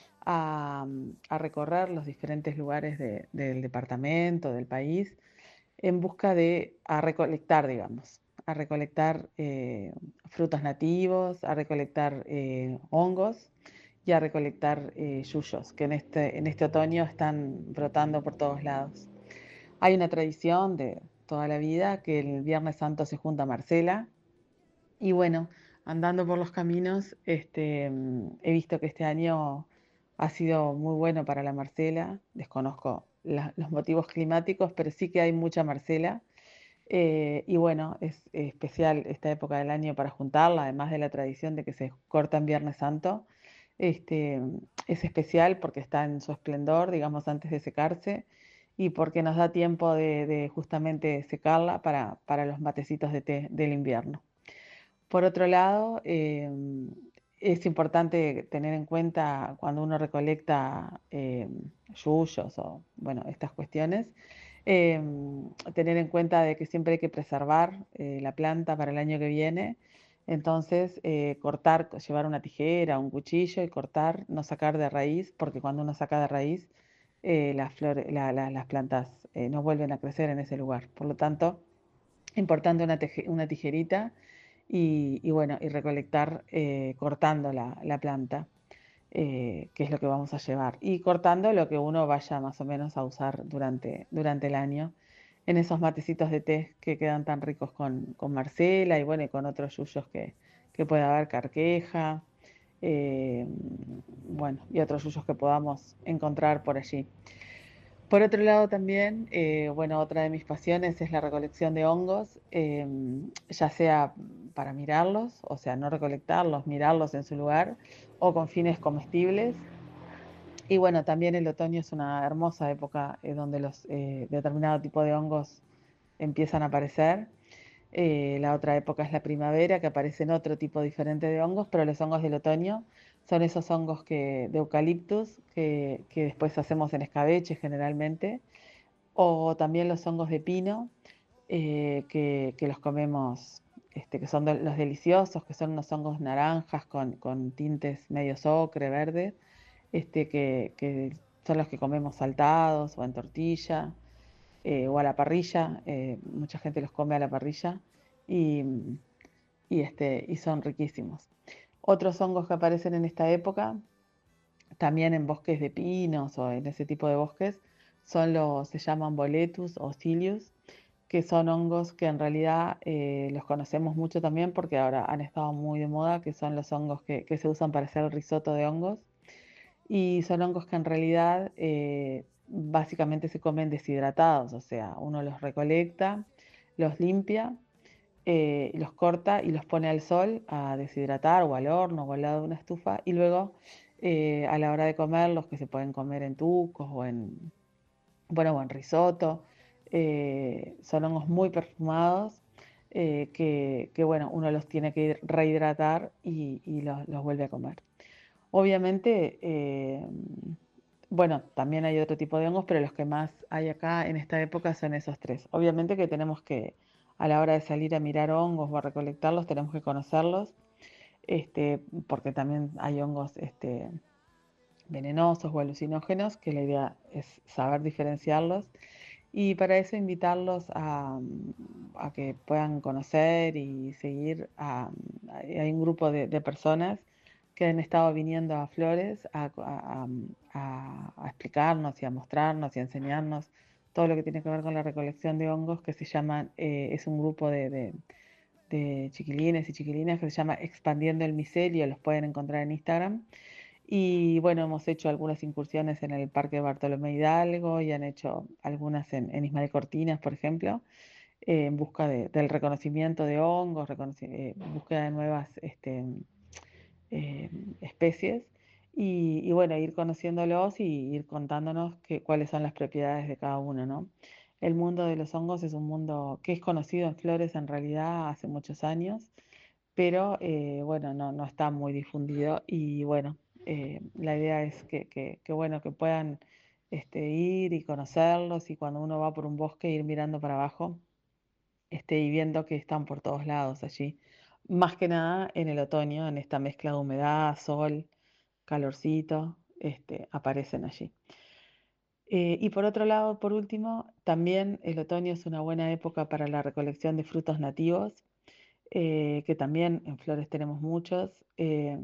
a, a recorrer los diferentes lugares de, del departamento, del país, en busca de, a recolectar, digamos, a recolectar eh, frutos nativos, a recolectar eh, hongos y a recolectar eh, yuyos, que en este, en este otoño están brotando por todos lados. Hay una tradición de toda la vida que el Viernes Santo se junta Marcela y bueno, andando por los caminos, este, he visto que este año ha sido muy bueno para la Marcela. Desconozco la, los motivos climáticos, pero sí que hay mucha Marcela. Eh, y bueno, es especial esta época del año para juntarla, además de la tradición de que se corta en Viernes Santo. Este, es especial porque está en su esplendor, digamos, antes de secarse y porque nos da tiempo de, de justamente secarla para, para los matecitos de té del invierno. Por otro lado, eh, es importante tener en cuenta cuando uno recolecta eh, yuyos o bueno, estas cuestiones, eh, tener en cuenta de que siempre hay que preservar eh, la planta para el año que viene. Entonces, eh, cortar, llevar una tijera, un cuchillo y cortar, no sacar de raíz, porque cuando uno saca de raíz, eh, las, flores, la, la, las plantas eh, no vuelven a crecer en ese lugar. Por lo tanto, importante una, una tijerita y, y bueno, y recolectar eh, cortando la, la planta, eh, que es lo que vamos a llevar, y cortando lo que uno vaya más o menos a usar durante, durante el año en esos matecitos de té que quedan tan ricos con, con Marcela y bueno, y con otros yuyos que, que puede haber, carqueja, eh, bueno, y otros yuyos que podamos encontrar por allí. Por otro lado también, eh, bueno, otra de mis pasiones es la recolección de hongos, eh, ya sea para mirarlos, o sea, no recolectarlos, mirarlos en su lugar, o con fines comestibles. Y bueno, también el otoño es una hermosa época eh, donde los eh, determinado tipo de hongos empiezan a aparecer. Eh, la otra época es la primavera, que aparecen otro tipo diferente de hongos, pero los hongos del otoño son esos hongos que, de eucaliptus que, que después hacemos en escabeche generalmente, o también los hongos de pino, eh, que, que los comemos, este, que son de, los deliciosos, que son unos hongos naranjas con, con tintes medio ocre, verde, este, que, que son los que comemos saltados o en tortilla. Eh, o a la parrilla, eh, mucha gente los come a la parrilla y, y, este, y son riquísimos. Otros hongos que aparecen en esta época, también en bosques de pinos o en ese tipo de bosques, son los, se llaman boletus o cilius, que son hongos que en realidad eh, los conocemos mucho también porque ahora han estado muy de moda, que son los hongos que, que se usan para hacer el risotto de hongos. Y son hongos que en realidad eh, básicamente se comen deshidratados, o sea, uno los recolecta, los limpia, eh, los corta y los pone al sol a deshidratar o al horno o al lado de una estufa y luego eh, a la hora de comerlos, que se pueden comer en tucos o en, bueno, o en risotto, eh, son hongos muy perfumados eh, que, que, bueno, uno los tiene que rehidratar y, y los, los vuelve a comer. Obviamente, eh, bueno, también hay otro tipo de hongos, pero los que más hay acá en esta época son esos tres. Obviamente que tenemos que, a la hora de salir a mirar hongos o a recolectarlos, tenemos que conocerlos, este, porque también hay hongos este, venenosos o alucinógenos, que la idea es saber diferenciarlos. Y para eso invitarlos a, a que puedan conocer y seguir. A, a, hay un grupo de, de personas que han estado viniendo a Flores a, a, a, a explicarnos y a mostrarnos y a enseñarnos todo lo que tiene que ver con la recolección de hongos, que se llaman, eh, es un grupo de, de, de chiquilines y chiquilinas que se llama Expandiendo el Micelio, los pueden encontrar en Instagram. Y bueno, hemos hecho algunas incursiones en el Parque Bartolomé Hidalgo y han hecho algunas en, en Ismael Cortinas, por ejemplo, eh, en busca de, del reconocimiento de hongos, reconoci- eh, búsqueda de nuevas... Este, eh, especies y, y bueno, ir conociéndolos y ir contándonos que, cuáles son las propiedades de cada uno, ¿no? El mundo de los hongos es un mundo que es conocido en flores en realidad hace muchos años, pero eh, bueno, no, no está muy difundido y bueno, eh, la idea es que, que, que, bueno, que puedan este, ir y conocerlos y cuando uno va por un bosque ir mirando para abajo este, y viendo que están por todos lados allí. Más que nada en el otoño, en esta mezcla de humedad, sol, calorcito, este, aparecen allí. Eh, y por otro lado, por último, también el otoño es una buena época para la recolección de frutos nativos, eh, que también en flores tenemos muchos, eh,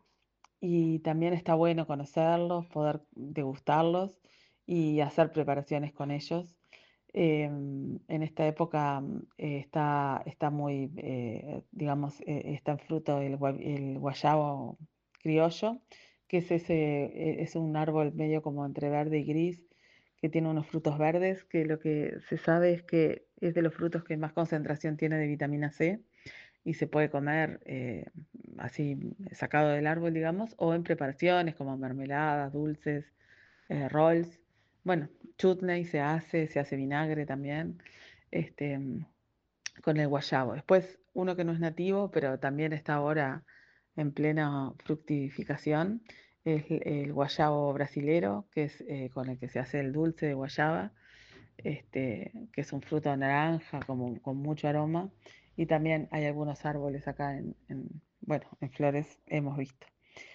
y también está bueno conocerlos, poder degustarlos y hacer preparaciones con ellos. Eh, en esta época eh, está, está muy, eh, digamos, eh, está en fruto el, gua- el guayabo criollo, que es, ese, eh, es un árbol medio como entre verde y gris, que tiene unos frutos verdes, que lo que se sabe es que es de los frutos que más concentración tiene de vitamina C y se puede comer eh, así sacado del árbol, digamos, o en preparaciones como mermeladas, dulces, eh, rolls. Bueno, chutney se hace, se hace vinagre también, este, mm, con el guayabo. Después, uno que no es nativo, pero también está ahora en plena fructificación, es el, el guayabo brasilero, que es eh, con el que se hace el dulce de guayaba, este, que es un fruto naranja como, con mucho aroma. Y también hay algunos árboles acá en, en, bueno, en Flores hemos visto.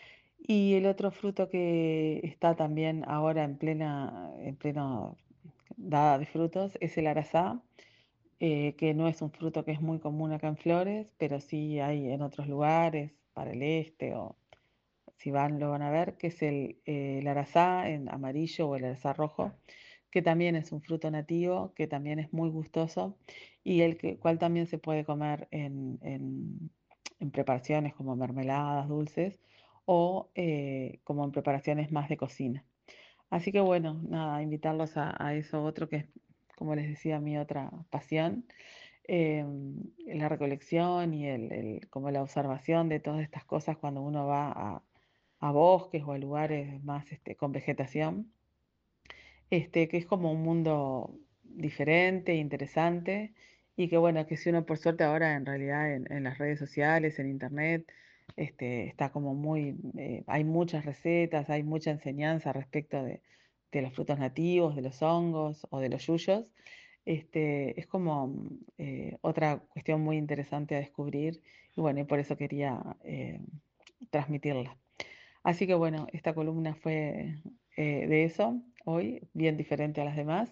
Y el otro fruto que está también ahora en plena, en pleno dada de frutos es el arazá, eh, que no es un fruto que es muy común acá en Flores, pero sí hay en otros lugares, para el este, o si van lo van a ver, que es el, eh, el arazá en amarillo o el arazá rojo, que también es un fruto nativo, que también es muy gustoso y el que, cual también se puede comer en, en- en preparaciones como mermeladas, dulces o eh, como en preparaciones más de cocina. Así que bueno, nada, invitarlos a, a eso otro que es, como les decía, mi otra pasión, eh, la recolección y el, el- como la observación de todas estas cosas cuando uno va a, a bosques o a lugares más este, con vegetación, este, que es como un mundo diferente, interesante, y que bueno, que si uno por suerte ahora en realidad en, en las redes sociales, en internet, este, está como muy, eh, hay muchas recetas, hay mucha enseñanza respecto de, de los frutos nativos, de los hongos o de los yuyos. Este, es como mm, eh, otra cuestión muy interesante a descubrir, y bueno, y por eso quería eh, transmitirla. Así que bueno, esta columna fue eh, de eso hoy, bien diferente a las demás.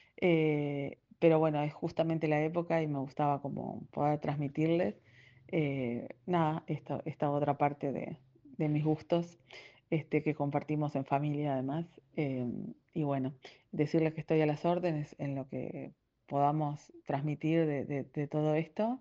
eh, pero bueno, es justamente la época y me gustaba como poder transmitirles eh, nada, esta, esta otra parte de, de mis gustos este, que compartimos en familia además. eh, y bueno, decirles que estoy a las órdenes en lo que podamos transmitir de, de- de todo esto.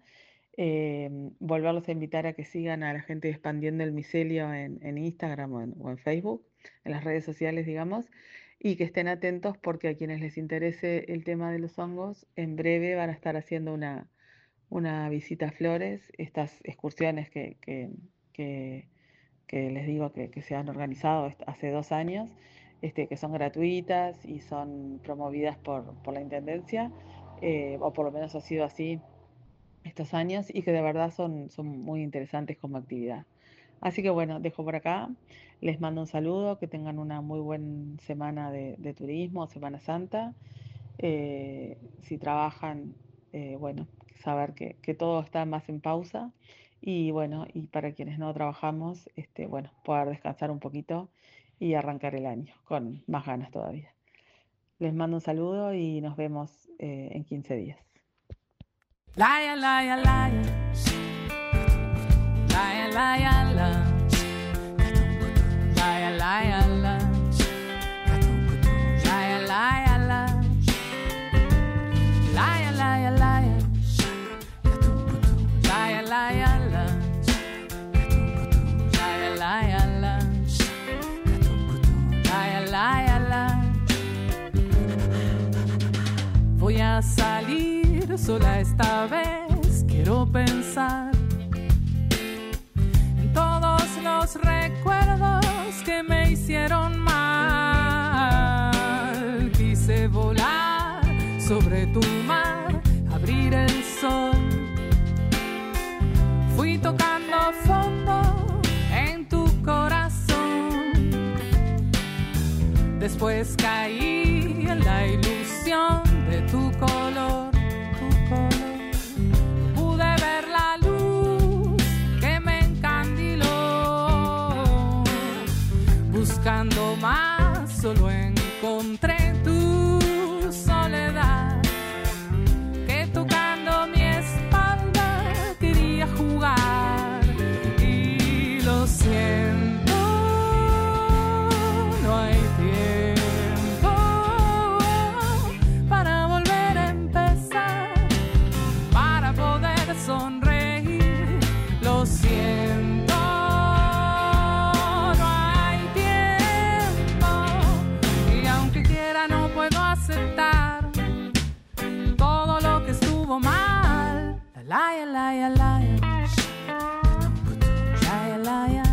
Eh, volverlos a invitar a que sigan a la gente de Expandiendo el Micelio en, en Instagram o en, o en Facebook, en las redes sociales, digamos, y que estén atentos porque a quienes les interese el tema de los hongos, en breve van a estar haciendo una, una visita a Flores, estas excursiones que, que, que- que les digo que, que se han organizado est- hace dos años, este, que son gratuitas y son promovidas por, por la Intendencia, eh, o por lo menos ha sido así estos años y que de verdad son, son muy interesantes como actividad. Así que bueno, dejo por acá, les mando un saludo, que tengan una muy buena semana de, de turismo, Semana Santa. Eh, si trabajan, eh, bueno, saber que, que todo está más en pausa y bueno, y para quienes no trabajamos, este, bueno, poder descansar un poquito y arrancar el año con más ganas todavía. Les mando un saludo y nos vemos eh, en quince días. Liar, liar, liar. Liar, liar, liar. Liar, liar, liar. Liar, liar, liar. Liar, liar, liar. Liar, liar, liar. Liar, liar, liar. Liar, liar, liar. Voy a salir sola esta vez, quiero pensar en todos los los recuerdos que me hicieron mal. Quise volar sobre tu mar, abrir el sol. Fui tocando fondo en tu corazón. Después caí en la ilusión de tu color, tu color. Pude ver la luz que me encandiló. Buscando más, solo encontré tu soledad. Que tocando mi espalda quería jugar. Y lo siento, no hay tiempo para volver a empezar, para poder sonreír. Lo siento, no hay tiempo, y aunque quiera no puedo aceptar todo lo que estuvo mal. La la la la la la la la.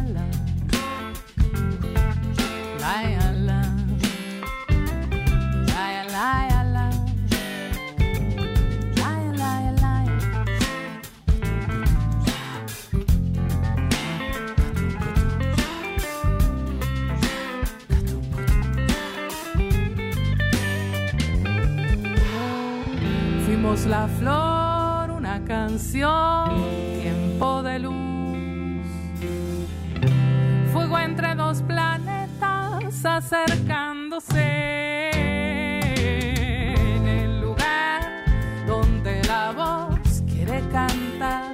Fuimos la flor, una canción, tiempo de luz, fuego entre dos planetas acercándose en el lugar donde la voz quiere cantar.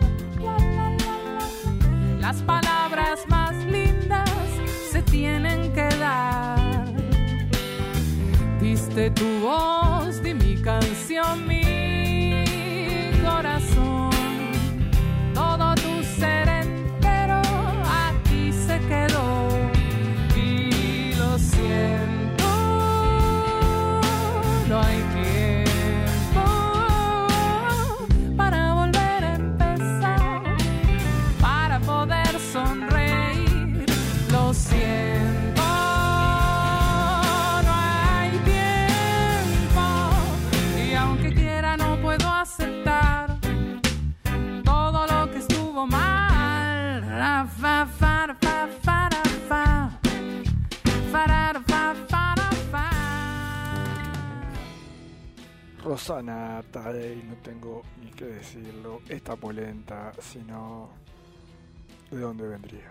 Las palabras más lindas se tienen que dar. Diste tu voz, di mi canción, mi corazón, todo tu ser entero aquí se quedó. Y lo siento, no hay tiempo para volver a empezar, para poder sonreír. Lo siento, no hay tiempo, y aunque quiera no puedo aceptar todo lo que estuvo mal. Ra, fa, fa, fa, fa, ra, fa. Fa, ra, fa, fa, ra, fa. Rosana Tadei, no tengo ni que decirlo, esta polenta, sino de dónde vendría.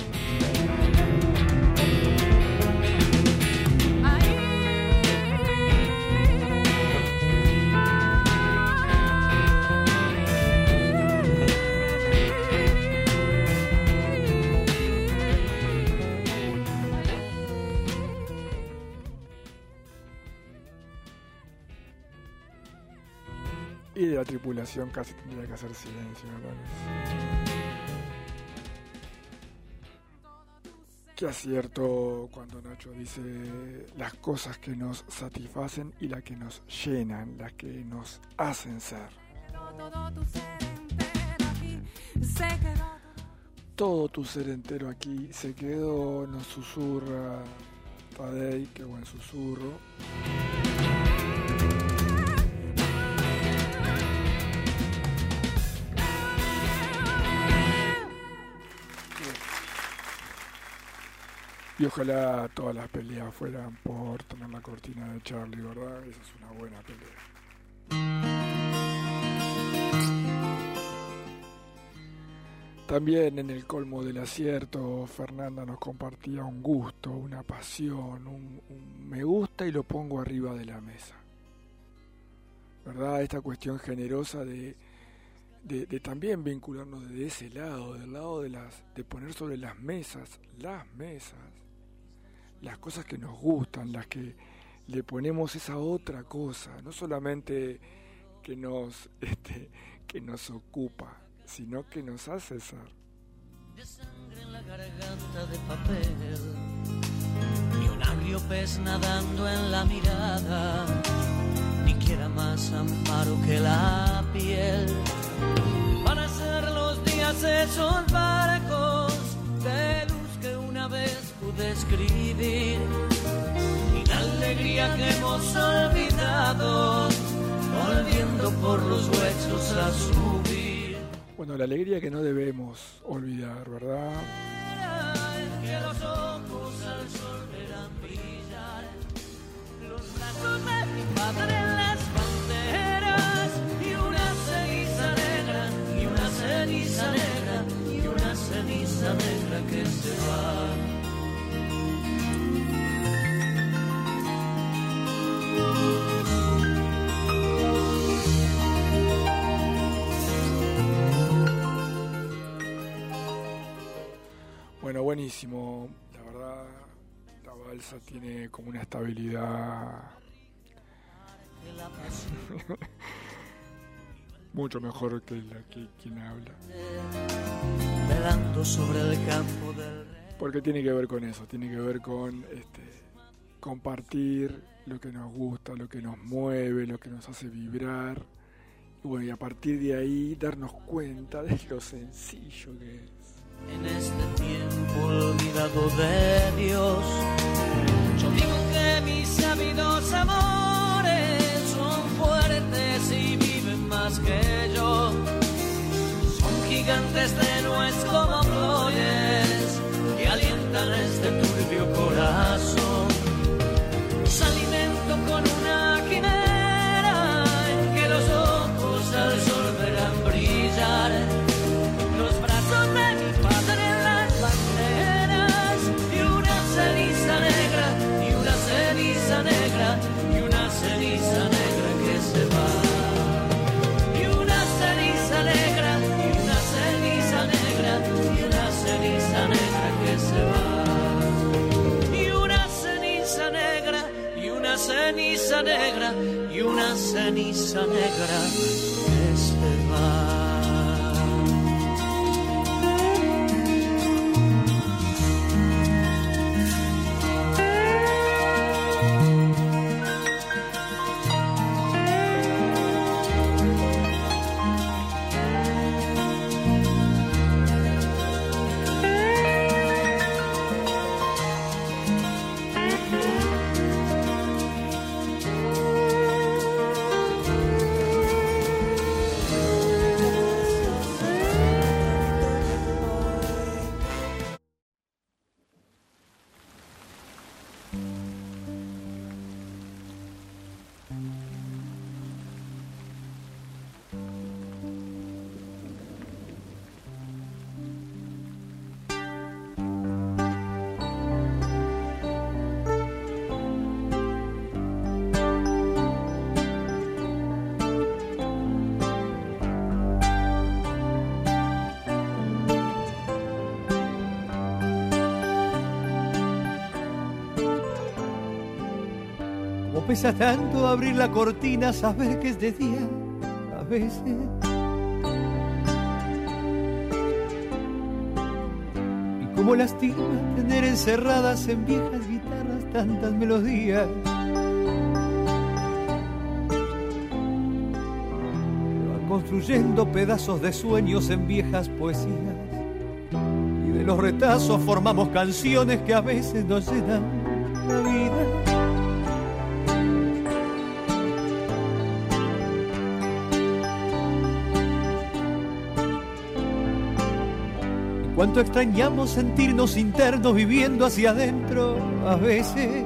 Y de la tripulación casi tendría que hacer silencio, me parece. Qué acierto cuando Nacho dice las cosas que nos satisfacen y las que nos llenan, las que nos hacen ser. Todo tu ser entero aquí se quedó, nos susurra Tadei, qué buen susurro. Y ojalá todas las peleas fueran por tener la cortina de Charlie, ¿verdad? Esa es una buena pelea. También en el colmo del acierto, Fernanda nos compartía un gusto, una pasión, un, un me gusta y lo pongo arriba de la mesa. ¿Verdad? Esta cuestión generosa de, de, de también vincularnos de ese lado, del lado de las, de poner sobre las mesas, las mesas, las cosas que nos gustan, las que le ponemos esa otra cosa, no solamente que nos, este, que nos ocupa, sino que nos hace ser. De sangre en la garganta de papel, ni un agrio pez nadando en la mirada, ni quiera más amparo que la piel. Van a ser los días esos barcos de luz describir, y la alegría que hemos olvidado, volviendo por los huesos a subir. Bueno, la alegría que no debemos olvidar, ¿verdad? Que los ojos al sol verán brillar, los brazos de mi padre en las banderas, y una ceniza negra, y una ceniza negra, y una ceniza negra que se va. Bueno, buenísimo. La verdad, la balsa tiene como una estabilidad mucho mejor que la que quien habla. Sobre el campo del... Porque tiene que ver con eso, tiene que ver con este, compartir lo que nos gusta, lo que nos mueve, lo que nos hace vibrar. Y bueno, y a partir de ahí darnos cuenta de lo sencillo que es. En este tiempo olvidado de Dios, yo digo que mis sabidos amores son fuertes y viven más que yo. Son gigantes de nuez como flores que alientan este turbio corazón. Los alimento con una quimera en que los ojos al sol verán brillar. Los brazos de mi padre en las banderas, y una ceniza negra, y una ceniza negra, y una ceniza negra que se va. Y una ceniza negra, y una ceniza negra, y una ceniza negra que se va. Y una ceniza negra, y una ceniza negra, y una ceniza negra que se va. Pesa tanto abrir la cortina, saber que es de día a veces. Y cómo lastima tener encerradas en viejas guitarras tantas melodías. Se van construyendo pedazos de sueños en viejas poesías. Y de los retazos formamos canciones que a veces nos llenan la vida. Cuánto extrañamos sentirnos internos viviendo hacia adentro a veces.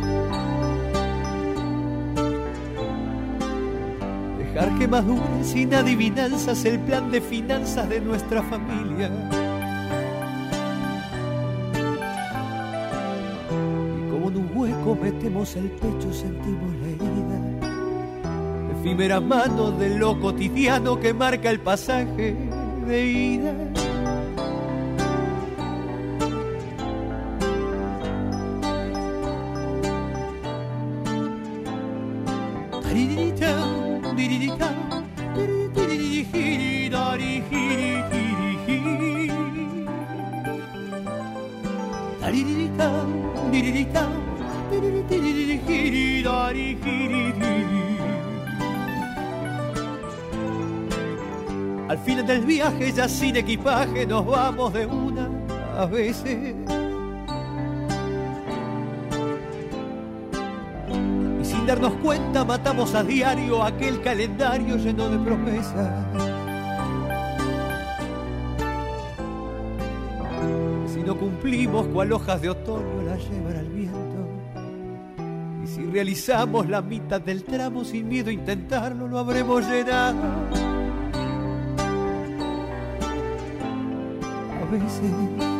Dejar que madure sin adivinanzas el plan de finanzas de nuestra familia. Y como en un hueco metemos el pecho, sentimos la herida. Efímera mano de lo cotidiano que marca el pasaje de ida. Al final del viaje ya sin equipaje nos vamos de una a veces. sin darnos cuenta matamos a diario aquel calendario lleno de promesas. Si no cumplimos, cual hojas de otoño las llevará el viento. Y si realizamos la mitad del tramo sin miedo a intentarlo, lo habremos llenado. A veces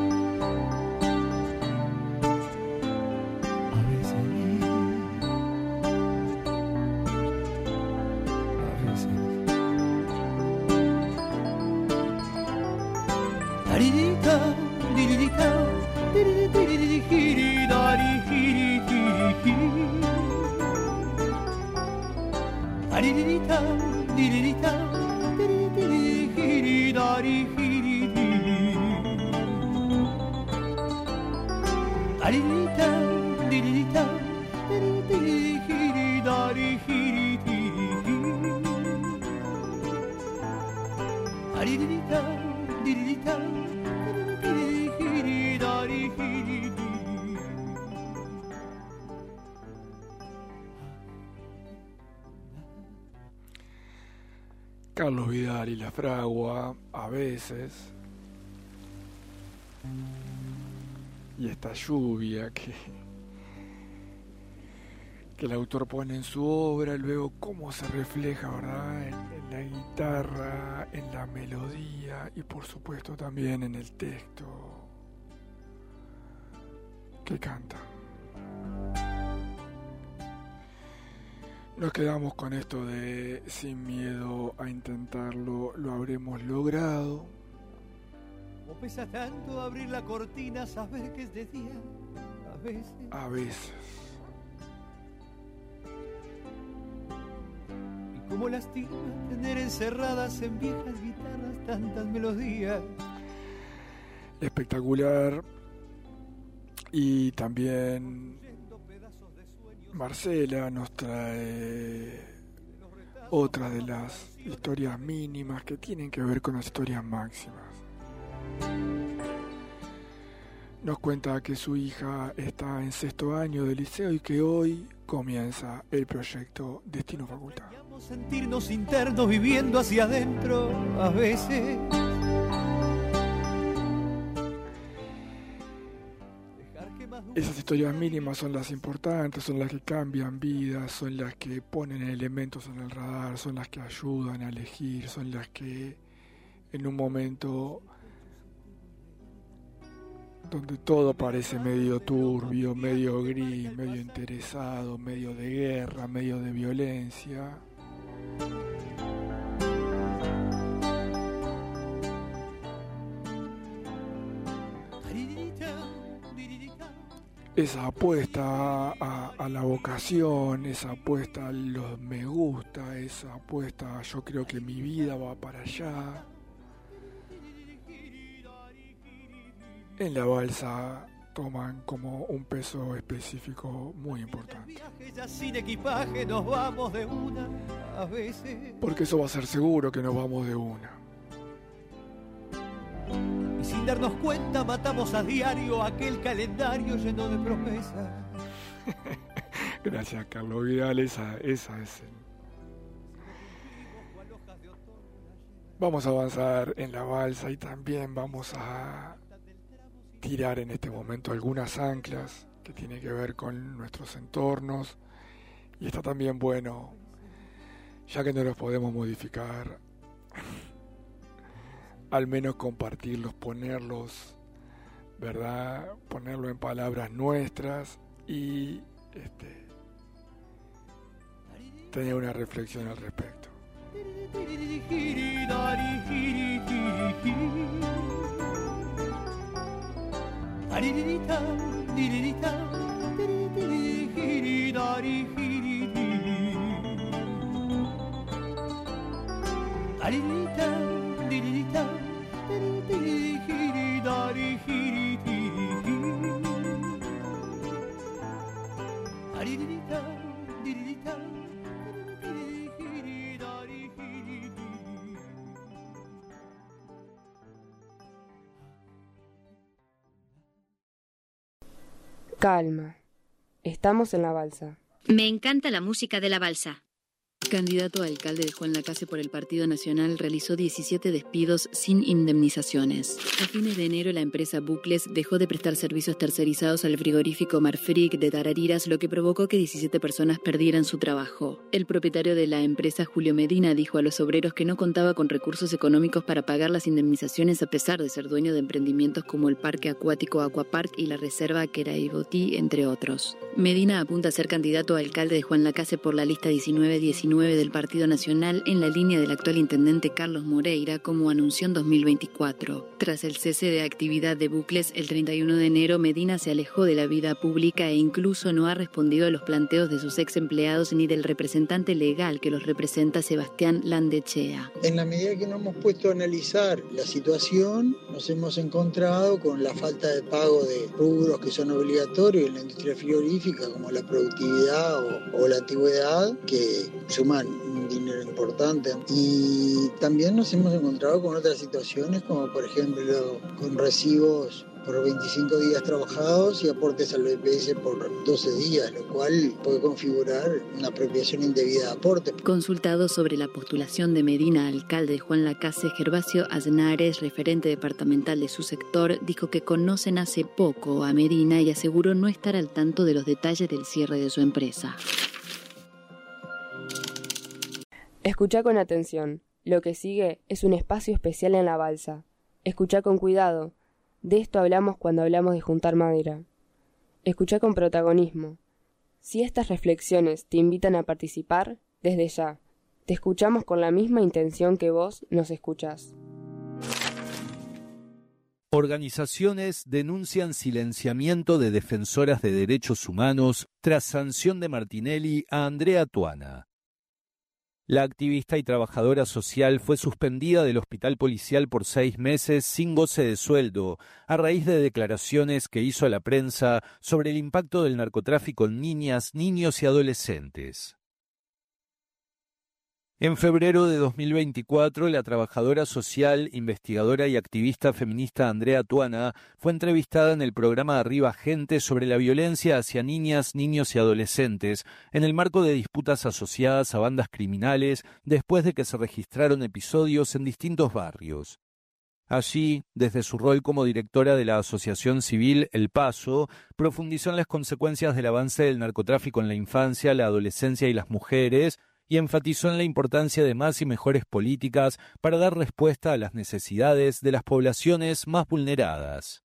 Carlos Vidal y La Fragua, a veces, y esta lluvia que, que el autor pone en su obra, luego cómo se refleja, ¿verdad?, en, en la guitarra, en la melodía y por supuesto también en el texto que canta. Nos quedamos con esto de sin miedo a intentarlo, lo habremos logrado. ¿O pesa tanto abrir la cortina, saber que es de día? A veces. A veces. Y cómo lastima tener encerradas en viejas guitarras tantas melodías. Espectacular. Y también Marcela nos trae otra de las historias mínimas que tienen que ver con las historias máximas. Nos cuenta que su hija está en sexto año de liceo y que hoy comienza el proyecto Destino Facultad. Sentirnos internos viviendo hacia adentro a veces. Esas historias mínimas son las importantes, son las que cambian vidas, son las que ponen elementos en el radar, son las que ayudan a elegir, son las que en un momento donde todo parece medio turbio, medio gris, medio interesado, medio de guerra, medio de violencia, esa apuesta a, a la vocación, esa apuesta a los me gusta, esa apuesta a yo creo que mi vida va para allá. En la balsa toman como un peso específico muy importante. Ya sin equipaje nos vamos de una a veces. Porque eso va a ser seguro que nos vamos de una. Y sin darnos cuenta matamos a diario aquel calendario lleno de promesas. Gracias, Carlos Vidal, esa, esa es el... Vamos a avanzar en la balsa y también vamos a tirar en este momento algunas anclas que tienen que ver con nuestros entornos. Y está también bueno, ya que no los podemos modificar, al menos compartirlos, ponerlos, ¿verdad? Ponerlo en palabras nuestras y este, tener una reflexión al respecto. Calma. Estamos en la balsa. Me encanta la música de la balsa. Candidato a alcalde de Juan Lacase por el Partido Nacional realizó diecisiete despidos sin indemnizaciones. A fines de enero, la empresa Bucles dejó de prestar servicios tercerizados al frigorífico Marfrig de Tarariras, lo que provocó que diecisiete personas perdieran su trabajo. El propietario de la empresa, Julio Medina, dijo a los obreros que no contaba con recursos económicos para pagar las indemnizaciones a pesar de ser dueño de emprendimientos como el Parque Acuático Aquapark y la Reserva Queraibotí, entre otros. Medina apunta a ser candidato a alcalde de Juan Lacase por la lista diecinueve diecinueve del Partido Nacional en la línea del actual intendente Carlos Moreira, como anunció en dos mil veinticuatro. Tras el cese de actividad de Bucles el treinta y uno de enero, Medina se alejó de la vida pública e incluso no ha respondido a los planteos de sus ex empleados ni del representante legal que los representa, Sebastián Landechea. En la medida que nos hemos puesto a analizar la situación, nos hemos encontrado con la falta de pago de rubros que son obligatorios en la industria frigorífica, como la productividad o, o la antigüedad, que suman un dinero importante. Y también nos hemos encontrado con otras situaciones, como por ejemplo con recibos por veinticinco días trabajados y aportes al B P S por doce días, lo cual puede configurar una apropiación indebida de aporte. Consultado sobre la postulación de Medina a alcalde de Juan Lacase, Gervasio Aznares, referente departamental de su sector, dijo que conocen hace poco a Medina y aseguró no estar al tanto de los detalles del cierre de su empresa. Escuchá con atención. Lo que sigue es un espacio especial en la balsa. Escuchá con cuidado. De esto hablamos cuando hablamos de juntar madera. Escuchá con protagonismo. Si estas reflexiones te invitan a participar, desde ya, te escuchamos con la misma intención que vos nos escuchás. Organizaciones denuncian silenciamiento de defensoras de derechos humanos tras sanción de Martinelli a Andrea Tuana. La activista y trabajadora social fue suspendida del hospital policial por seis meses sin goce de sueldo, a raíz de declaraciones que hizo a la prensa sobre el impacto del narcotráfico en niñas, niños y adolescentes. En febrero de dos mil veinticuatro, la trabajadora social, investigadora y activista feminista Andrea Tuana fue entrevistada en el programa Arriba Gente sobre la violencia hacia niñas, niños y adolescentes en el marco de disputas asociadas a bandas criminales después de que se registraron episodios en distintos barrios. Allí, desde su rol como directora de la asociación civil El Paso, profundizó en las consecuencias del avance del narcotráfico en la infancia, la adolescencia y las mujeres, y enfatizó en la importancia de más y mejores políticas para dar respuesta a las necesidades de las poblaciones más vulneradas.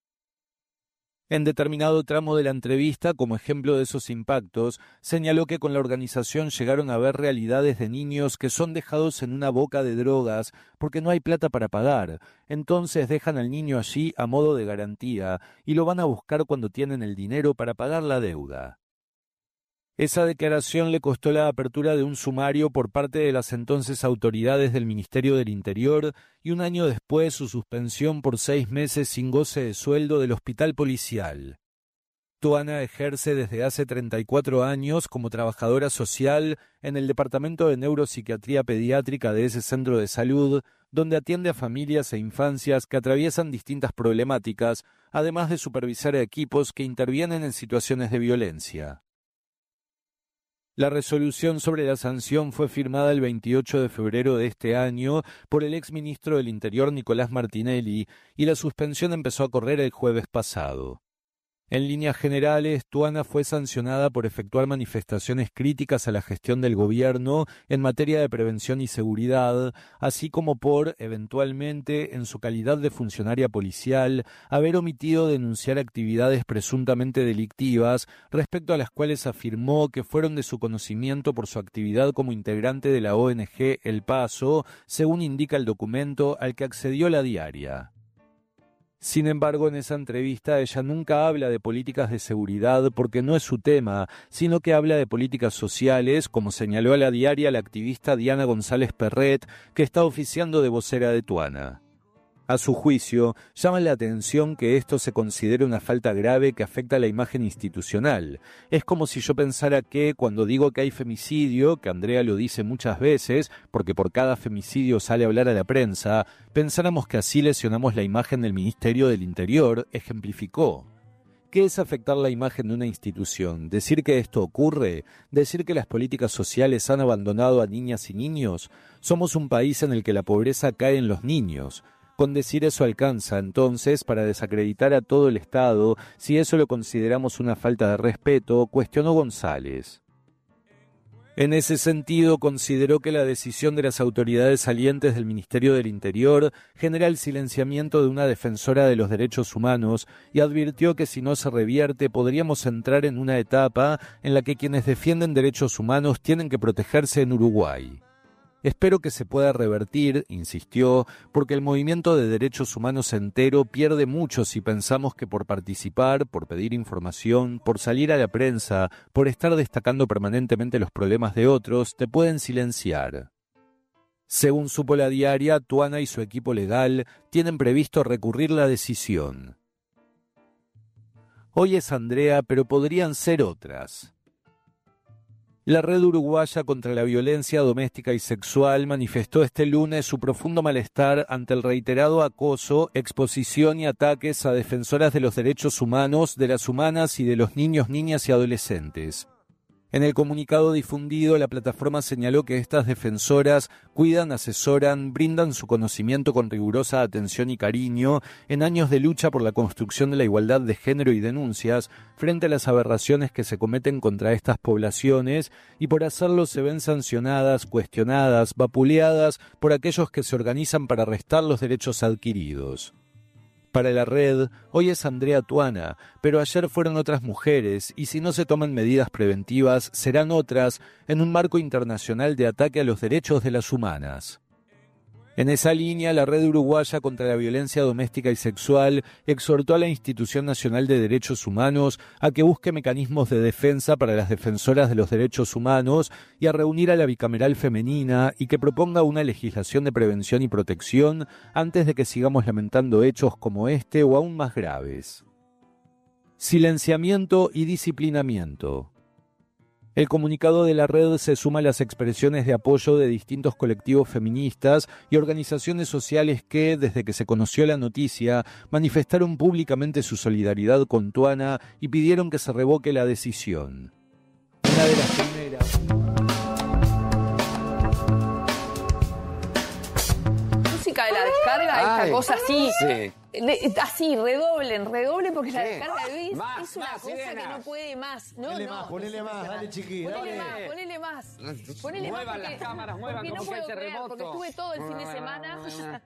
En determinado tramo de la entrevista, como ejemplo de esos impactos, señaló que con la organización llegaron a ver realidades de niños que son dejados en una boca de drogas porque no hay plata para pagar. Entonces dejan al niño allí a modo de garantía y lo van a buscar cuando tienen el dinero para pagar la deuda. Esa declaración le costó la apertura de un sumario por parte de las entonces autoridades del Ministerio del Interior y un año después su suspensión por seis meses sin goce de sueldo del hospital policial. Tuana ejerce desde hace treinta y cuatro años como trabajadora social en el Departamento de Neuropsiquiatría Pediátrica de ese centro de salud, donde atiende a familias e infancias que atraviesan distintas problemáticas, además de supervisar a equipos que intervienen en situaciones de violencia. La resolución sobre la sanción fue firmada el veintiocho de febrero de este año por el exministro del Interior Nicolás Martinelli y la suspensión empezó a correr el jueves pasado. En líneas generales, Tuana fue sancionada por efectuar manifestaciones críticas a la gestión del gobierno en materia de prevención y seguridad, así como por, eventualmente, en su calidad de funcionaria policial, haber omitido denunciar actividades presuntamente delictivas, respecto a las cuales afirmó que fueron de su conocimiento por su actividad como integrante de la O N G El Paso, según indica el documento al que accedió la diaria. Sin embargo, en esa entrevista ella nunca habla de políticas de seguridad porque no es su tema, sino que habla de políticas sociales, como señaló a la diaria la activista Diana González Perret, que está oficiando de vocera de Tuana. A su juicio, llama la atención que esto se considere una falta grave que afecta a la imagen institucional. Es como si yo pensara que, cuando digo que hay femicidio, que Andrea lo dice muchas veces, porque por cada femicidio sale a hablar a la prensa, pensáramos que así lesionamos la imagen del Ministerio del Interior, ejemplificó. ¿Qué es afectar la imagen de una institución? ¿Decir que esto ocurre? ¿Decir que las políticas sociales han abandonado a niñas y niños? Somos un país en el que la pobreza cae en los niños. Con decir eso alcanza, entonces, para desacreditar a todo el Estado, si eso lo consideramos una falta de respeto, cuestionó González. En ese sentido, consideró que la decisión de las autoridades salientes del Ministerio del Interior genera el silenciamiento de una defensora de los derechos humanos y advirtió que si no se revierte podríamos entrar en una etapa en la que quienes defienden derechos humanos tienen que protegerse en Uruguay. Espero que se pueda revertir, insistió, porque el movimiento de derechos humanos entero pierde mucho si pensamos que por participar, por pedir información, por salir a la prensa, por estar destacando permanentemente los problemas de otros, te pueden silenciar. Según supo La Diaria, Tuana y su equipo legal tienen previsto recurrir la decisión. Hoy es Andrea, pero podrían ser otras. La Red Uruguaya contra la Violencia Doméstica y Sexual manifestó este lunes su profundo malestar ante el reiterado acoso, exposición y ataques a defensoras de los derechos humanos, de las humanas y de los niños, niñas y adolescentes. En el comunicado difundido, la plataforma señaló que estas defensoras cuidan, asesoran, brindan su conocimiento con rigurosa atención y cariño en años de lucha por la construcción de la igualdad de género y denuncias frente a las aberraciones que se cometen contra estas poblaciones y por hacerlo se ven sancionadas, cuestionadas, vapuleadas por aquellos que se organizan para restar los derechos adquiridos. Para la red, hoy es Andrea Tuana, pero ayer fueron otras mujeres y si no se toman medidas preventivas, serán otras en un marco internacional de ataque a los derechos de las humanas. En esa línea, la Red Uruguaya contra la Violencia Doméstica y Sexual exhortó a la Institución Nacional de Derechos Humanos a que busque mecanismos de defensa para las defensoras de los derechos humanos y a reunir a la bicameral femenina y que proponga una legislación de prevención y protección antes de que sigamos lamentando hechos como este o aún más graves. Silenciamiento y disciplinamiento. El comunicado de la red se suma a las expresiones de apoyo de distintos colectivos feministas y organizaciones sociales que, desde que se conoció la noticia, manifestaron públicamente su solidaridad con Tuana y pidieron que se revoque la decisión. Una de las primeras... Música de la descarga, Ay, esta cosa así. sí. De- así, redoblen, redoblen porque la Sí. descarga de Luis Más, es una más, cosa sirena. que no puede más. No, Ponele no, más, ponele es más, impresionante. dale, chiqui, Ponele dale. más, ponele más. Ponele Muevan más las porque- cámaras, muevan porque como no que hay puedo creer, terremoto. porque estuve todo el fin de semana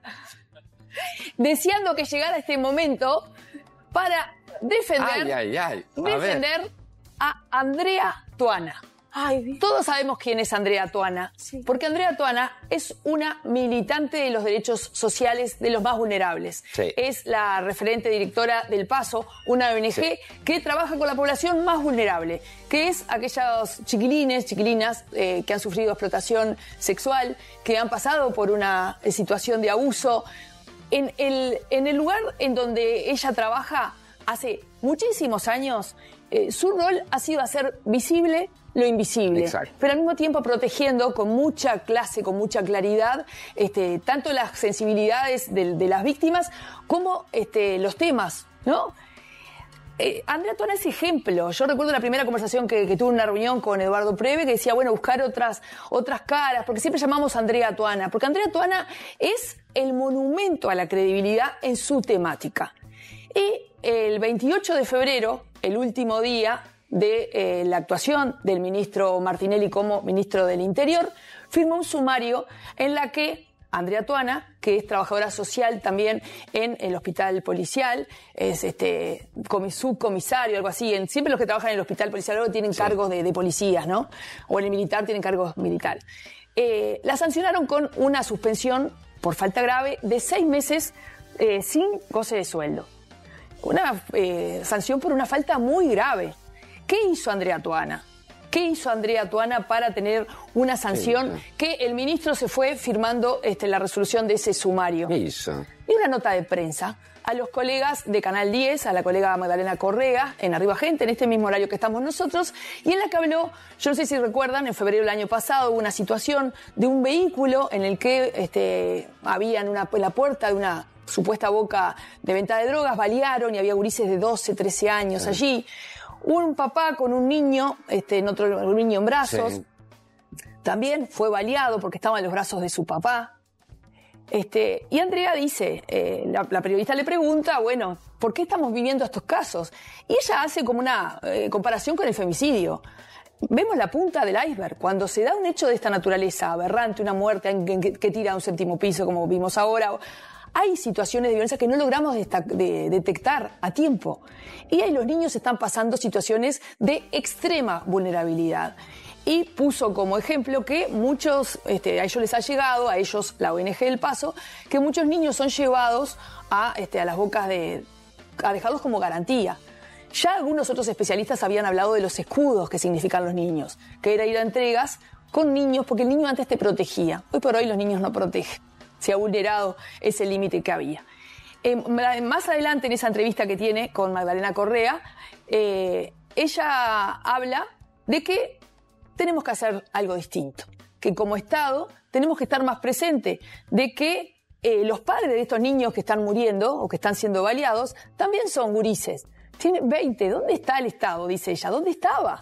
deseando que llegara este momento para defender, Ay, ay, ay. A ver. defender a Andrea Tuana. Todos sabemos quién es Andrea Tuana, porque Andrea Tuana es una militante de los derechos sociales de los más vulnerables. Sí. Es la referente directora del Paso, una O N G Sí. que trabaja con la población más vulnerable, que es aquellos chiquilines, chiquilinas eh, que han sufrido explotación sexual, que han pasado por una eh, situación de abuso. En el, en el lugar en donde ella trabaja hace muchísimos años, eh, su rol ha sido hacer visible lo invisible, Exacto. pero al mismo tiempo protegiendo con mucha clase, con mucha claridad, este, tanto las sensibilidades de, de las víctimas como este, los temas, ¿no? Eh, Andrea Tuana es ejemplo. Yo recuerdo la primera conversación que, que tuve en una reunión con Eduardo Preve, que decía, bueno, buscar otras, otras caras, porque siempre llamamos a Andrea Tuana, porque Andrea Tuana es el monumento a la credibilidad en su temática. Y el veintiocho de febrero, el último día de eh, la actuación del ministro Martinelli como ministro del Interior, firmó un sumario en la que Andrea Tuana, que es trabajadora social también en el hospital policial, es este comis- subcomisario, algo así. En, siempre los que trabajan en el hospital policial luego tienen cargos de, de policías, ¿no? O en el militar tienen cargos militares. Eh, la sancionaron con una suspensión por falta grave de seis meses eh, sin goce de sueldo. Una eh, sanción por una falta muy grave. ¿Qué hizo Andrea Tuana? ¿Qué hizo Andrea Tuana para tener una sanción que el ministro se fue firmando este, la resolución de ese sumario? ¿Qué hizo? Y una nota de prensa a los colegas de Canal diez, a la colega Magdalena Correa, en Arriba Gente, en este mismo horario que estamos nosotros, y en la que habló, yo no sé si recuerdan, en febrero del año pasado hubo una situación de un vehículo en el que este, había en, una, en la puerta de una supuesta boca de venta de drogas, balearon y había gurises de doce, trece años sí. allí. Un papá con un niño, este, en otro, un niño en brazos, sí. también fue baleado porque estaba en los brazos de su papá. Este, y Andrea dice, eh, la, la periodista le pregunta, bueno, ¿por qué estamos viviendo estos casos? Y ella hace como una eh, comparación con el femicidio. Vemos la punta del iceberg. Cuando se da un hecho de esta naturaleza, aberrante, una muerte que, que tira a un séptimo piso, como vimos ahora, hay situaciones de violencia que no logramos de, de, detectar a tiempo. Y ahí los niños están pasando situaciones de extrema vulnerabilidad. Y puso como ejemplo que muchos, este, a ellos les ha llegado, a ellos la O N G del Paso, que muchos niños son llevados a, este, a las bocas de, a dejarlos como garantía. Ya algunos otros especialistas habían hablado de los escudos que significan los niños, que era ir a entregas con niños, porque el niño antes te protegía. Hoy por hoy los niños no protegen. Se ha vulnerado ese límite que había. Eh, más adelante en esa entrevista que tiene con Magdalena Correa, eh, ella habla de que tenemos que hacer algo distinto, que como Estado tenemos que estar más presentes, de que eh, los padres de estos niños que están muriendo o que están siendo baleados también son gurises. Tienen veinte, ¿dónde está el Estado? Dice ella, ¿dónde estaba?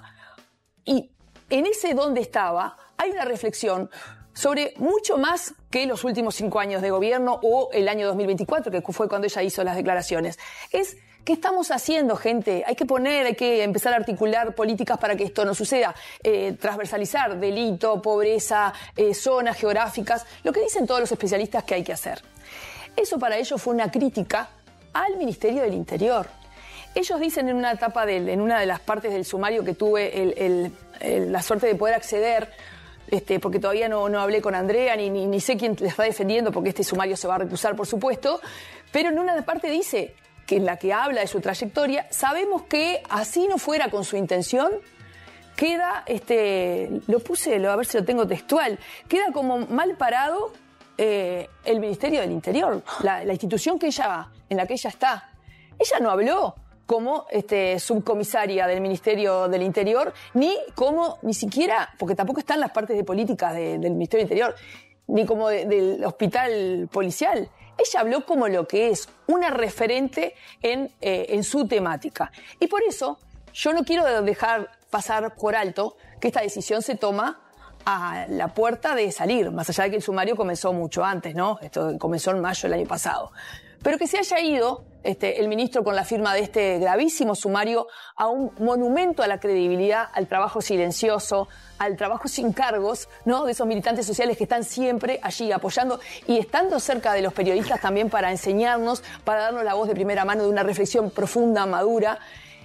Y en ese dónde estaba hay una reflexión sobre mucho más que los últimos cinco años de gobierno o el año dos mil veinticuatro, que fue cuando ella hizo las declaraciones. Es ¿qué estamos haciendo, gente? Hay que poner, hay que empezar a articular políticas para que esto no suceda. Eh, transversalizar delito, pobreza, eh, zonas geográficas, lo que dicen todos los especialistas que hay que hacer. Eso para ellos fue una crítica al Ministerio del Interior. Ellos dicen en una etapa, del, en una de las partes del sumario que tuve el, el, el, la suerte de poder acceder, este, porque todavía no, no hablé con Andrea, ni, ni, ni sé quién le está defendiendo, porque este sumario se va a recusar, por supuesto, pero en una parte dice que en la que habla de su trayectoria, sabemos que así no fuera con su intención, queda, este, lo puse, a ver si lo tengo textual, queda como mal parado eh, el Ministerio del Interior, la, la institución que ella, en la que ella está. Ella no habló como este, subcomisaria del Ministerio del Interior, ni como, ni siquiera, porque tampoco están las partes de política de, del Ministerio del Interior, ni como de, del hospital policial. Ella habló como lo que es, una referente en, eh, en su temática. Y por eso yo no quiero dejar pasar por alto que esta decisión se toma a la puerta de salir, más allá de que el sumario comenzó mucho antes, ¿no? Esto comenzó en mayo del año pasado. Pero que se haya ido este, el ministro con la firma de este gravísimo sumario a un monumento a la credibilidad, al trabajo silencioso, al trabajo sin cargos, ¿no? De esos militantes sociales que están siempre allí apoyando y estando cerca de los periodistas también para enseñarnos, para darnos la voz de primera mano de una reflexión profunda, madura.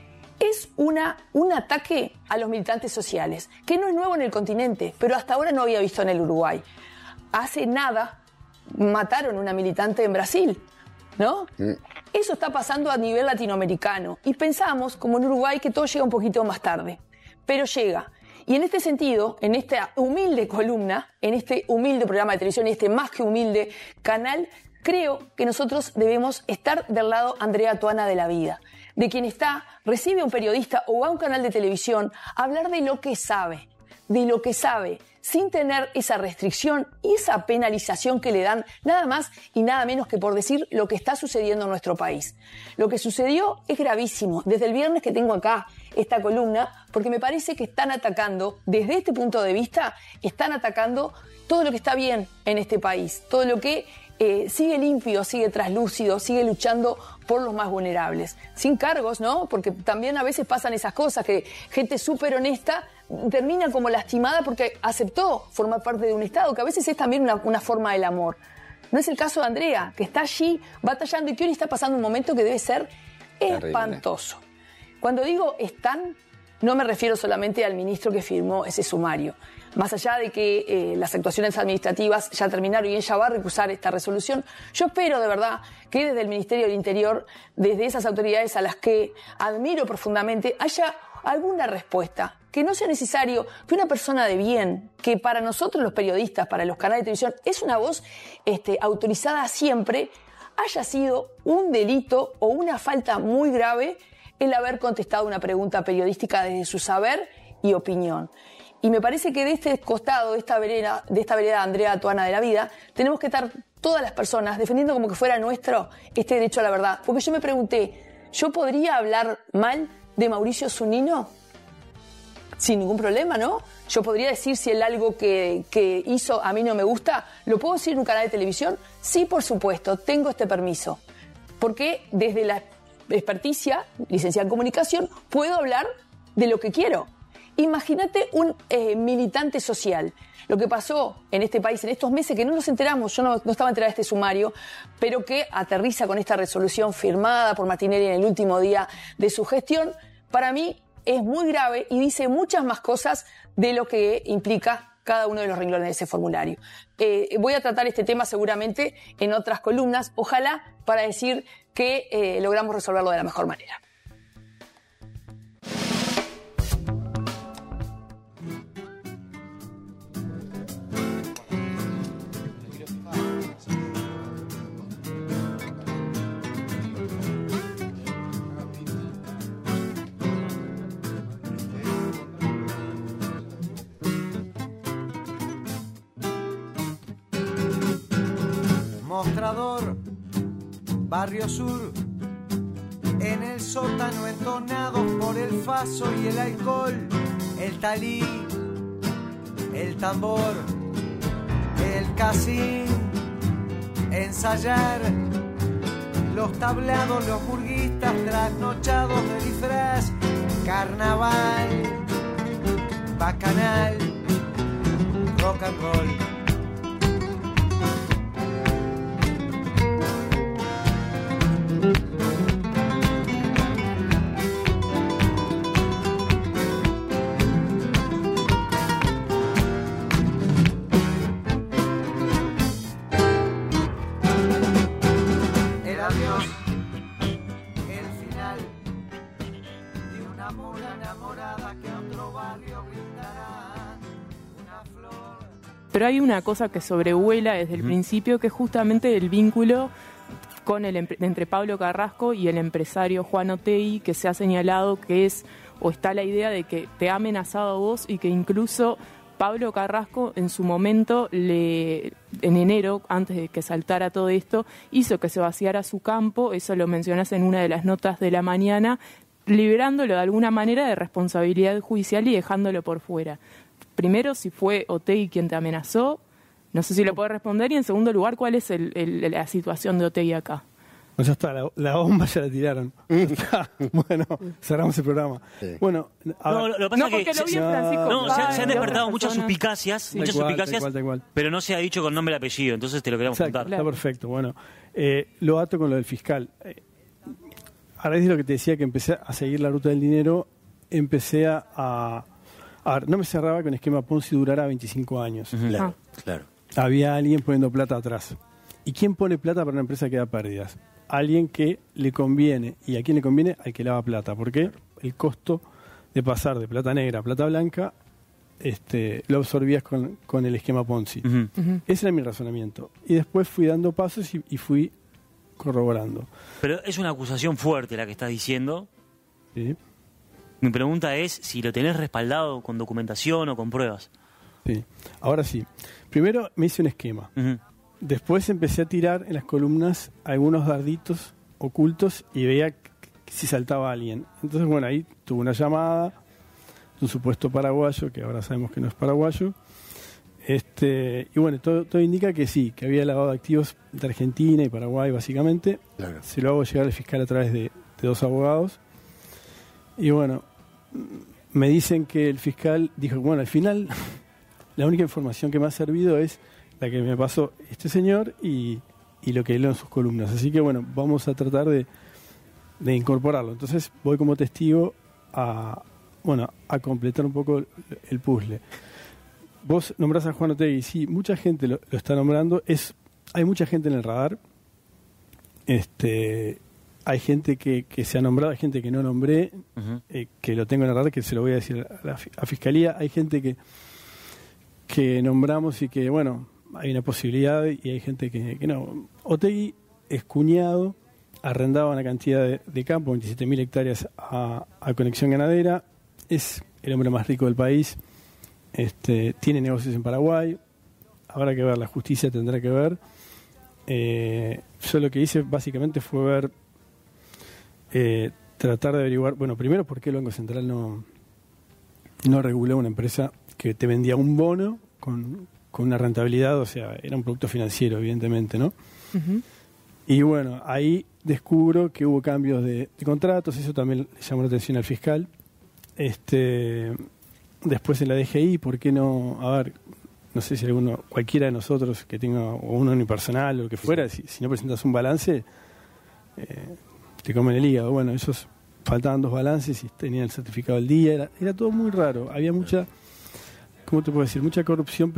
Es una, un ataque a los militantes sociales, que no es nuevo en el continente, pero hasta ahora no había visto en el Uruguay. Hace nada mataron a una militante en Brasil, ¿no? Mm. Eso está pasando a nivel latinoamericano y pensamos, como en Uruguay, que todo llega un poquito más tarde, pero llega. Y en este sentido, en esta humilde columna, en este humilde programa de televisión y este más que humilde canal, creo que nosotros debemos estar del lado Andrea Tuana de la vida, de quien está, recibe a un periodista o a un canal de televisión a hablar de lo que sabe, de lo que sabe, sin tener esa restricción y esa penalización que le dan nada más y nada menos que por decir lo que está sucediendo en nuestro país. Lo que sucedió es gravísimo. Desde el viernes que tengo acá esta columna, porque me parece que están atacando, desde este punto de vista, están atacando todo lo que está bien en este país, todo lo que eh, sigue limpio, sigue traslúcido, sigue luchando por los más vulnerables. Sin cargos, ¿no? Porque también a veces pasan esas cosas, que gente súper honesta termina como lastimada porque aceptó formar parte de un Estado, que a veces es también una, una forma del amor. No es el caso de Andrea, que está allí batallando y que hoy está pasando un momento que debe ser espantoso. Terrible. Cuando digo están, no me refiero solamente al ministro que firmó ese sumario. Más allá de que eh, las actuaciones administrativas ya terminaron y ella va a recusar esta resolución, yo espero de verdad que desde el Ministerio del Interior, desde esas autoridades a las que admiro profundamente, haya alguna respuesta, que no sea necesario que una persona de bien, que para nosotros los periodistas, para los canales de televisión, es una voz este, autorizada siempre, haya sido un delito o una falta muy grave el haber contestado una pregunta periodística desde su saber y opinión. Y me parece que de este costado, de esta vereda, de esta vereda Andrea Tuana de la vida, tenemos que estar todas las personas defendiendo como que fuera nuestro este derecho a la verdad. Porque yo me pregunté, ¿yo podría hablar mal de Mauricio Zunino? Sin ningún problema, ¿no? Yo podría decir si él algo que, que hizo a mí no me gusta, ¿lo puedo decir en un canal de televisión? Sí, por supuesto, tengo este permiso. Porque desde la experticia, licenciada en comunicación, puedo hablar de lo que quiero. Imagínate un eh, militante social. Lo que pasó en este país en estos meses, que no nos enteramos, yo no, no estaba enterada de este sumario, pero que aterriza con esta resolución firmada por Martinelli en el último día de su gestión, para mí es muy grave y dice muchas más cosas de lo que implica cada uno de los renglones de ese formulario. Eh, voy a tratar este tema seguramente en otras columnas, ojalá para decir que eh, logramos resolverlo de la mejor manera. Mostrador, Barrio Sur, en el sótano entonados por el faso y el alcohol, el talí, el tambor, el casín, ensayar, los tablados, los burguistas trasnochados de disfraz, carnaval, bacanal, rock and roll. Pero hay una cosa que sobrevuela desde el uh-huh. principio, que es justamente el vínculo con el entre Pablo Carrasco y el empresario Juan Otegi, que se ha señalado que es, o está la idea de que te ha amenazado a vos y que incluso Pablo Carrasco en su momento, le, en enero, antes de que saltara todo esto, hizo que se vaciara su campo, eso lo mencionás en una de las notas de la mañana, liberándolo de alguna manera de responsabilidad judicial y dejándolo por fuera. Primero, si fue Otegi quien te amenazó, no sé si lo puede responder, y en segundo lugar, ¿cuál es el, el, la situación de Otegi acá? Pues ya está, la, la bomba ya la tiraron. Bueno, cerramos el programa. Sí. Bueno, a no, ver. lo, lo pasa no, porque que lo vi en Francisco. No, Páez, se, se han despertado muchas personas. suspicacias, Sí. muchas Tal cual, suspicacias, tal cual, tal cual. pero no se ha dicho con nombre y apellido, entonces te lo queremos Exacto, contar. Está perfecto. Bueno, eh, lo ato con lo del fiscal. Eh, a raíz de lo que te decía, que empecé a seguir la ruta del dinero, empecé a... a A ver, no me cerraba que un esquema Ponzi durara veinticinco años. Uh-huh. Claro, claro. Había alguien poniendo plata atrás. ¿Y quién pone plata para una empresa que da pérdidas? Alguien que le conviene. ¿Y a quién le conviene? Al que lava plata. Porque el costo de pasar de plata negra a plata blanca este, lo absorbías con, con el esquema Ponzi. Uh-huh. Uh-huh. Ese era mi razonamiento. Y después fui dando pasos y, y fui corroborando. Pero es una acusación fuerte la que estás diciendo. Sí. Mi pregunta es si lo tenés respaldado con documentación o con pruebas. Sí, ahora sí. Primero me hice un esquema. Uh-huh. Después empecé a tirar en las columnas algunos darditos ocultos y veía si saltaba alguien. Entonces, bueno, ahí tuve una llamada de un supuesto paraguayo, que ahora sabemos que no es paraguayo. Este, y bueno, todo, todo indica que sí, que había lavado de activos de Argentina y Paraguay, básicamente. Claro. Se lo hago llegar al fiscal a través de, de dos abogados. Y bueno, me dicen que el fiscal dijo, bueno, al final la única información que me ha servido es la que me pasó este señor y, y lo que leo en sus columnas. Así que bueno, vamos a tratar de, de incorporarlo. Entonces voy como testigo a, bueno, a completar un poco el, el puzzle. Vos nombrás a Juan Otegi, sí, mucha gente lo, lo está nombrando. Es, hay mucha gente en el radar. Este... Hay gente que, que se ha nombrado, hay gente que no nombré, uh-huh. eh, que lo tengo en el radar, que se lo voy a decir a la a Fiscalía. Hay gente que, que nombramos y que, bueno, hay una posibilidad, y hay gente que, que no. Otegi es cuñado, arrendaba una cantidad de, de campo, veintisiete mil hectáreas a, a Conexión Ganadera, es el hombre más rico del país, este, tiene negocios en Paraguay, habrá que ver, la justicia tendrá que ver. eh, yo lo que hice básicamente fue ver, eh, tratar de averiguar, bueno, primero por qué el Banco Central no, no reguló una empresa que te vendía un bono con, con una rentabilidad, o sea, era un producto financiero, evidentemente, ¿no? Ujú. Y bueno, ahí descubro que hubo cambios de, de contratos, eso también le llamó la atención al fiscal. Este, después en la D G I, ¿por qué no? A ver, no sé si alguno, cualquiera de nosotros que tenga o un unipersonal o lo que fuera, si, si no presentas un balance, eh, te comen el hígado. Bueno, ellos faltaban dos balances y tenían el certificado al día, era, era todo muy raro, había mucha, ¿cómo te puedo decir? Mucha corrupción.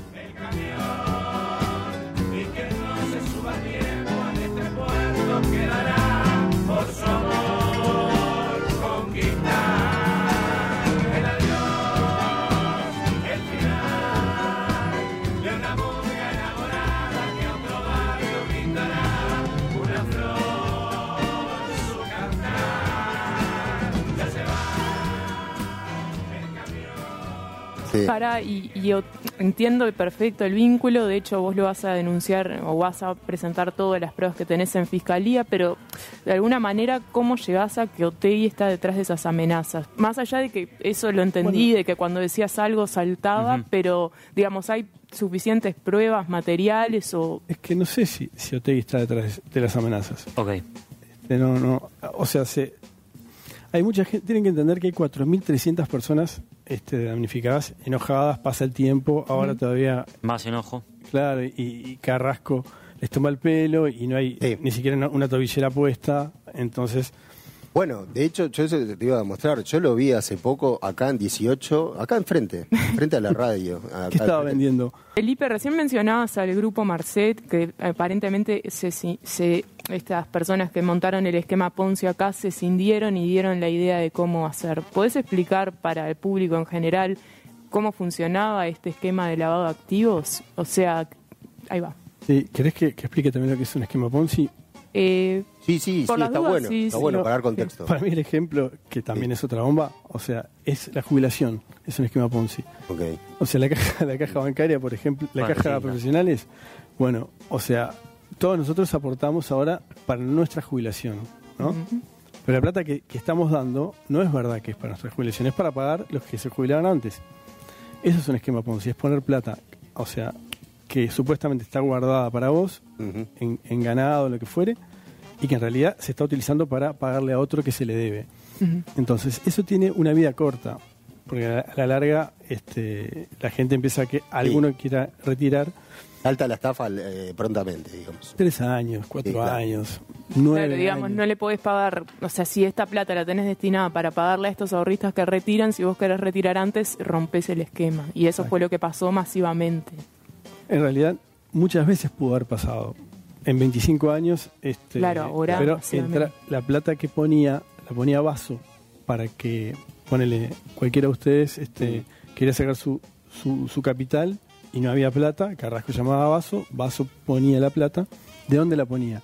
Sí. Para, y, y yo entiendo perfecto el vínculo, de hecho vos lo vas a denunciar o vas a presentar todas las pruebas que tenés en fiscalía, pero de alguna manera, ¿cómo llegás a que Otegi está detrás de esas amenazas? Más allá de que eso lo entendí, bueno, de que cuando decías algo saltaba, uh-huh. pero digamos, ¿hay suficientes pruebas materiales o...? Es que no sé si, si Otegi está detrás de las amenazas. Ok. Este, no, no, o sea, se... Hay mucha gente, tienen que entender que hay cuatro mil trescientas personas este, damnificadas, enojadas, pasa el tiempo, ahora mm. todavía... Más enojo. Claro, y, y Carrasco les toma el pelo y no hay sí. ni siquiera una, una tobillera puesta, entonces... Bueno, de hecho, yo eso te iba a mostrar, yo lo vi hace poco acá en dieciocho, acá enfrente, frente a la radio. ¿Qué estaba vendiendo? Felipe, recién mencionabas al grupo Marcet, que aparentemente se, se, estas personas que montaron el esquema Ponzi acá se cindieron y dieron la idea de cómo hacer. ¿Podés explicar para el público en general cómo funcionaba este esquema de lavado de activos? O sea, ahí va. Sí, ¿querés que, que explique también lo que es un esquema Ponzi? Eh, sí, sí, sí, está dudas, bueno, sí, está sí, bueno no, para dar contexto. Para mí el ejemplo, que también sí. es otra bomba, o sea, es la jubilación, es un esquema Ponzi. Okay. O sea, la caja, la caja bancaria, por ejemplo, la bueno, caja sí, de profesionales, bueno, o sea, todos nosotros aportamos ahora para nuestra jubilación, ¿no? Uh-huh. Pero la plata que, que estamos dando no es verdad que es para nuestra jubilación, es para pagar los que se jubilaron antes. Eso es un esquema Ponzi, es poner plata, o sea, que supuestamente está guardada para vos, uh-huh. en, en ganado, lo que fuere, y que en realidad se está utilizando para pagarle a otro que se le debe. Uh-huh. Entonces, eso tiene una vida corta, porque a la larga este, la gente empieza a que alguno sí. quiera retirar. Salta la estafa eh, prontamente, digamos. Tres años, cuatro sí, claro. años, nueve claro, digamos, años. No le podés pagar, o sea, si esta plata la tenés destinada para pagarle a estos ahorristas que retiran, si vos querés retirar antes, rompés el esquema. Y eso Exacto. fue lo que pasó masivamente. En realidad, muchas veces pudo haber pasado. En veinticinco años, este, claro, ahora pero entra, la plata que ponía, la ponía Vaso para que, ponele, cualquiera de ustedes este, mm. quería sacar su, su, su capital y no había plata, Carrasco llamaba a Vaso, Vaso ponía la plata. ¿De dónde la ponía?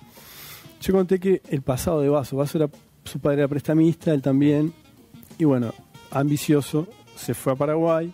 Yo conté que el pasado de Vaso, Vaso era, su padre era prestamista, él también, y bueno, ambicioso, se fue a Paraguay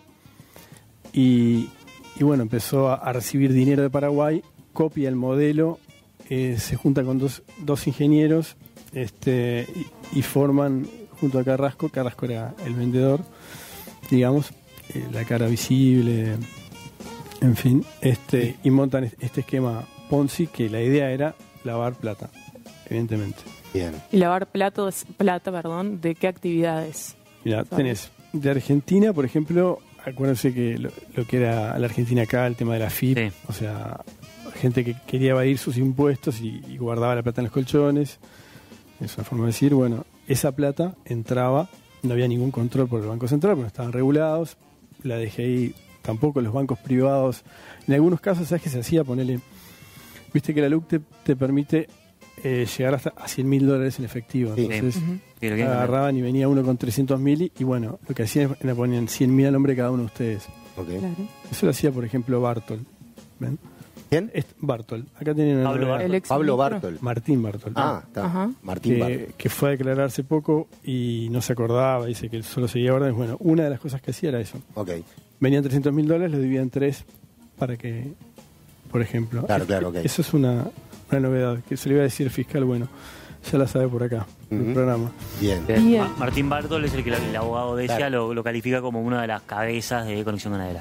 y, y bueno, empezó a, a recibir dinero de Paraguay, copia el modelo. Eh, se junta con dos, dos ingenieros este, y, y forman junto a Carrasco, Carrasco era el vendedor, digamos, eh, la cara visible, en fin, este, y montan este esquema Ponzi que la idea era lavar plata, evidentemente. Bien. ¿Y lavar plato, plata, perdón, de qué actividades? Mira, tenés de Argentina, por ejemplo, acuérdense que lo, lo que era la Argentina acá, el tema de la F I P, sí. o sea... gente que quería evadir sus impuestos y, y guardaba la plata en los colchones, es una forma de decir, bueno, esa plata entraba, no había ningún control por el Banco Central, porque estaban regulados, la D G I tampoco, los bancos privados, en algunos casos, ¿sabes qué se hacía? Ponele, viste que la L U C te, te permite eh, llegar hasta a cien mil dólares en efectivo, entonces sí. uh-huh. agarraban y venía uno con trescientos mil y, y bueno, lo que hacían era ponían cien mil al nombre de cada uno de ustedes. Okay. Claro. Eso lo hacía, por ejemplo, Bartol, ¿ven? ¿Quién? Bartol. Acá tienen Pablo Bartol. Pablo Bartol. Martín Bartol. Ah, está. Ajá. Martín que, Bartol. Que fue a declarar hace poco y no se acordaba, dice que él solo seguía órdenes. Bueno, una de las cosas que hacía era eso. Ok. Venían trescientos mil dólares, los dividían en tres para que, por ejemplo... Claro, claro, ok. Eso es una, una novedad, que se le iba a decir al fiscal, bueno, ya la sabe por acá, uh-huh. el programa. Bien. Bien. Ma- Martín Bartol es el que el abogado de ella lo, lo califica como una de las cabezas de Conexión Ganadera.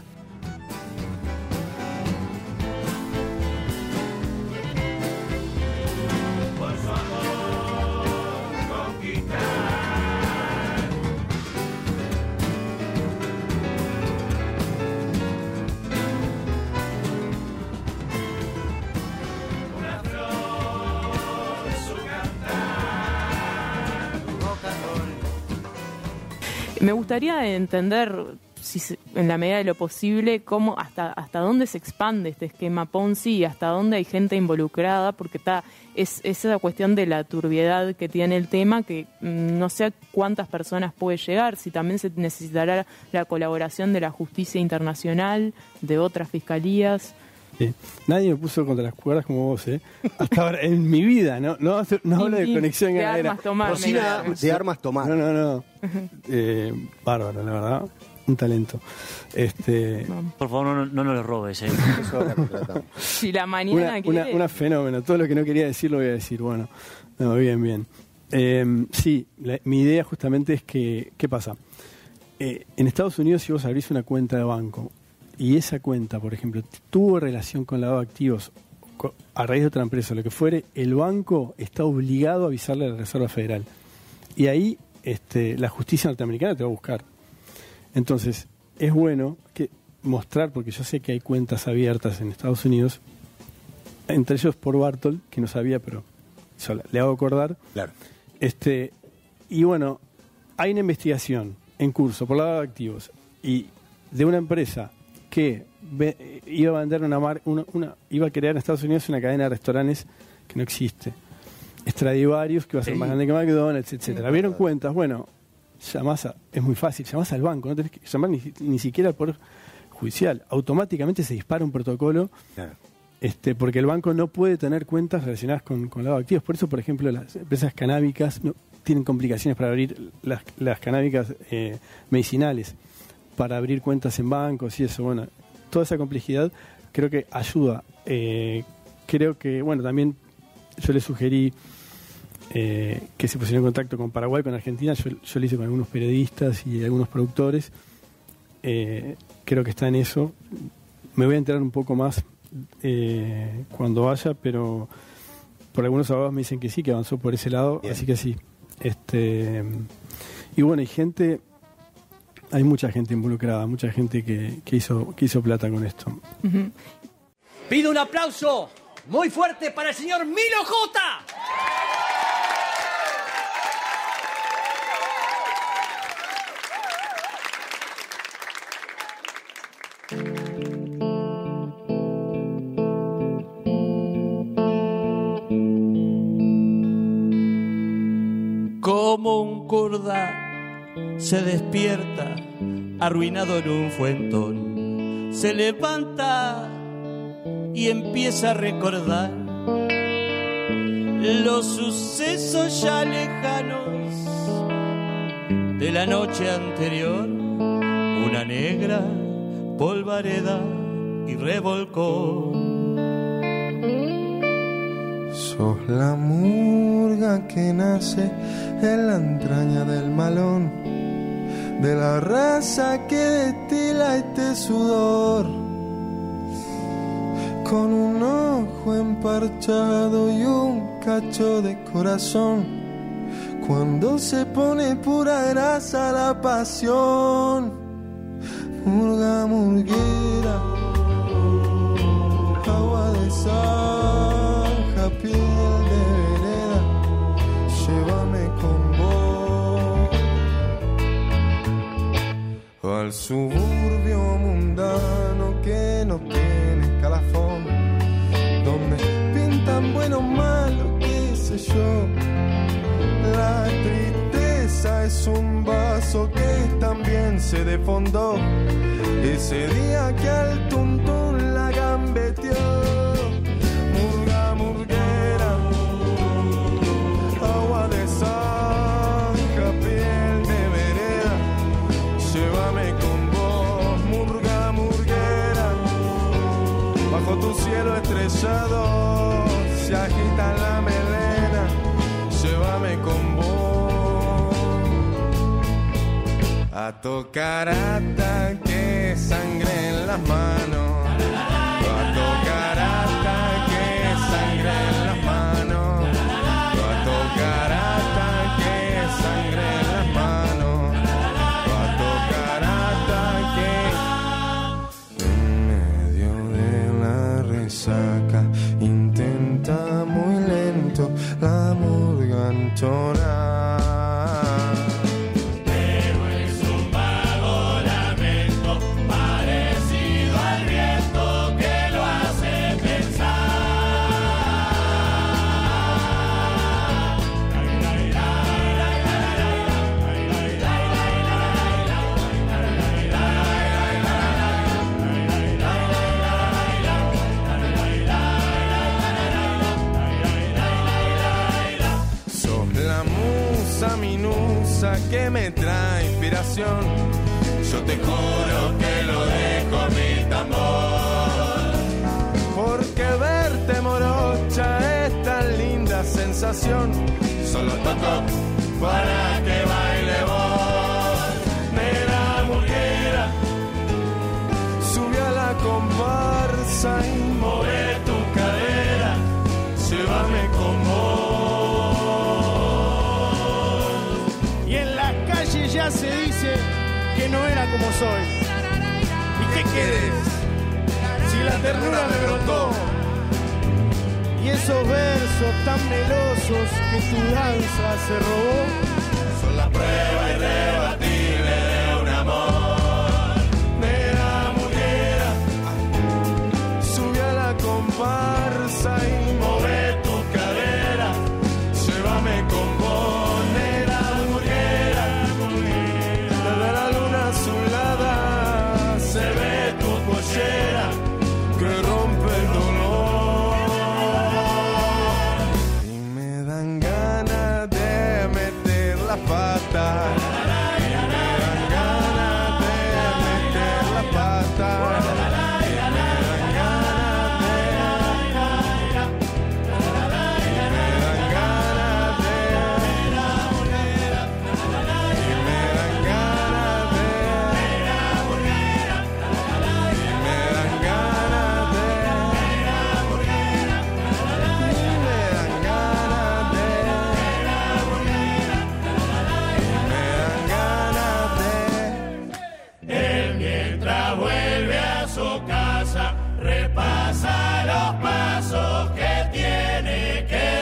Me gustaría entender, si se, en la medida de lo posible, cómo hasta hasta dónde se expande este esquema Ponzi y hasta dónde hay gente involucrada, porque está es, es esa cuestión de la turbiedad que tiene el tema, que mmm, no sé a cuántas personas puede llegar, si también se necesitará la colaboración de la justicia internacional, de otras fiscalías. Sí. Nadie me puso contra las cuerdas como vos, ¿eh? Hasta ahora, en mi vida, no no, no hablo de Conexión de Ganadera. Armas tomar, Rosina, de armas tomar. No, no, no. Eh, bárbaro, la verdad. Un talento. Este, Por favor, no, no nos lo robes. ¿eh? Si la mañana una, quiere... una, una fenómeno. Todo lo que no quería decir lo voy a decir. Bueno, no, bien, bien. Eh, sí, la, mi idea justamente es que, ¿qué pasa? Eh, en Estados Unidos, si vos abrís una cuenta de banco y esa cuenta, por ejemplo, tuvo relación con lavado de activos a raíz de otra empresa, lo que fuere, el banco está obligado a avisarle a la Reserva Federal. Y ahí este, la justicia norteamericana te va a buscar. Entonces, es bueno que mostrar, porque yo sé que hay cuentas abiertas en Estados Unidos, entre ellos por Bartol, que no sabía, pero yo le hago acordar. Claro. Este, y bueno, hay una investigación en curso por lavado de activos y de una empresa que ve, iba a vender una, mar, una, una iba a crear en Estados Unidos una cadena de restaurantes que no existe, Stradivarius, que va a ser sí. más grande que McDonald's, etcétera. Sí. ¿Vieron cuentas? Bueno, llamás a, es muy fácil, llamás al banco, no tenés que llamar ni, ni siquiera al Poder Judicial, automáticamente se dispara un protocolo, claro. este, porque el banco no puede tener cuentas relacionadas con, con lavado de activos. Por eso, por ejemplo, las empresas canábicas no, tienen complicaciones para abrir las, las canábicas eh, medicinales, para abrir cuentas en bancos y eso. Bueno, toda esa complejidad creo que ayuda. Eh, creo que, bueno, también yo le sugerí eh, que se pusiera en contacto con Paraguay, con Argentina. Yo, yo lo hice con algunos periodistas y algunos productores. Eh, creo que está en eso. Me voy a enterar un poco más eh, cuando vaya, pero por algunos abogados me dicen que sí, que avanzó por ese lado. Bien. Así que sí. Este, y bueno, hay gente... Hay mucha gente involucrada, mucha gente que, que, hizo, que hizo plata con esto. Uh-huh. Pido un aplauso muy fuerte para el señor Milo J. Como un kurda se despierta, arruinado en un fuentón, se levanta y empieza a recordar los sucesos ya lejanos de la noche anterior, una negra polvareda y revolcón. Sos la murga que nace en la entraña del malón, de la raza que destila este sudor, con un ojo emparchado y un cacho de corazón. Cuando se pone pura grasa la pasión, murga murguera, agua de zanja, piel de vereda, llévame con vos al suburbio mundano que no tiene escalafón, donde pintan bueno o malo, qué sé yo. La tristeza es un vaso que también se desfondó ese día que al tuntún la gambeteó. Murga murguera, agua de zanja, piel de vereda, llévame con vos, murga murguera, bajo tu cielo estrellado, se agita la melena, llévame con vos a tocar hasta que sangre en las manos, a tocar hasta que sangre en las manos, a tocar hasta que sangre en las manos, a tocar hasta que en medio de la resaca intenta muy lento la murga entonar. Que me trae inspiración, yo te juro que lo dejo mi tambor, porque verte morocha es tan linda sensación, solo toco para que baile vos, negra murguera, sube a la comparsa y mueve tu cadera, llévame con vos. Ya se dice que no era como soy. ¿Y qué querés? Si la ternura me brotó y esos versos tan melosos que tu danza se robó son la prueba irrebatible de un amor. Negra mujer, sube a la comparsa y mueve tu cadera, llévame con vos. Se ve tu pollera que rompe el dolor y me dan ganas de meter la pata, y me dan ganas de meter la pata, y me dan ganas de, y me dan ganas de, y me dan ganas de. Repasa los pasos que tiene que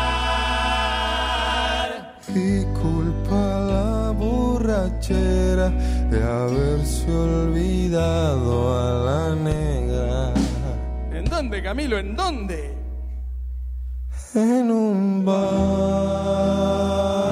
dar. Y culpa la borrachera de haberse olvidado a la negra. ¿En dónde, Camilo? ¿En dónde? En un bar.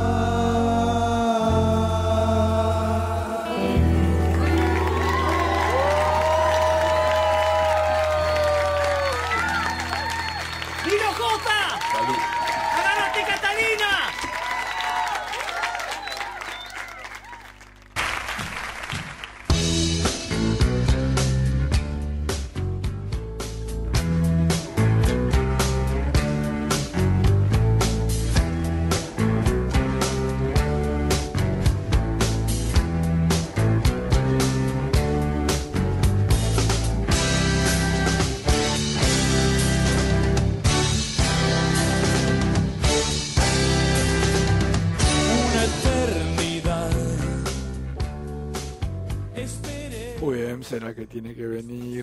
Será que tiene que venir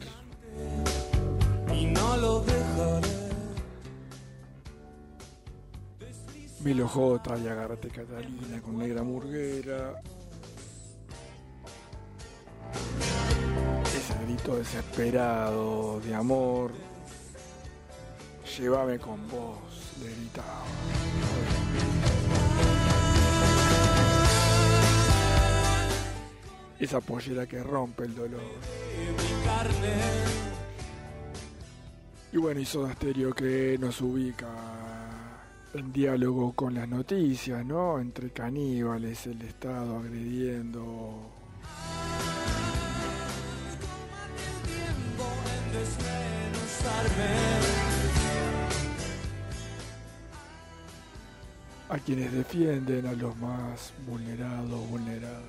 y no lo dejaré. Milo J y Agárrate Catalina con Negra Murguera. Ese grito desesperado de amor. Llévame con vos, le gritaba. Esa pollera que rompe el dolor. Y bueno, y Soda Stereo que nos ubica en diálogo con las noticias, ¿no? Entre caníbales, el Estado agrediendo. a quienes defienden a los más vulnerados, vulnerados.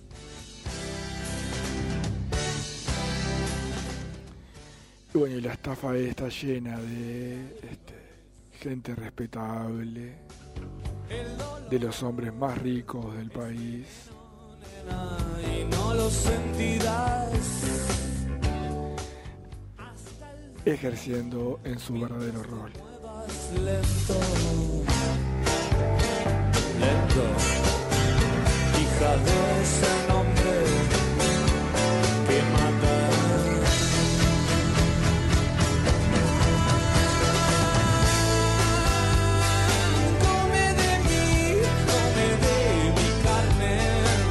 Y bueno, y la estafa está llena de este, gente respetable, de los hombres más ricos del país. Y no lo sentirás. Ejerciendo en su verdadero rol. Lento, lento, hija de ese nombre que mata. Come de mí, come de mi carne.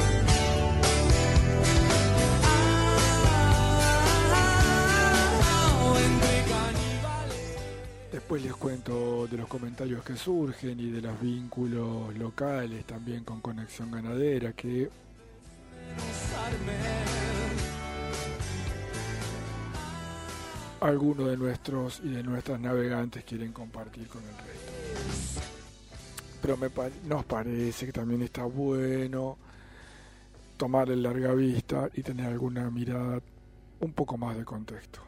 Después les cuento de los comentarios que surgen y de los vínculos locales también con Conexión Ganadera que algunos de nuestros y de nuestras navegantes quieren compartir con el resto. Pero me pa- nos parece que también está bueno tomar el larga vista y tener alguna mirada un poco más de contexto.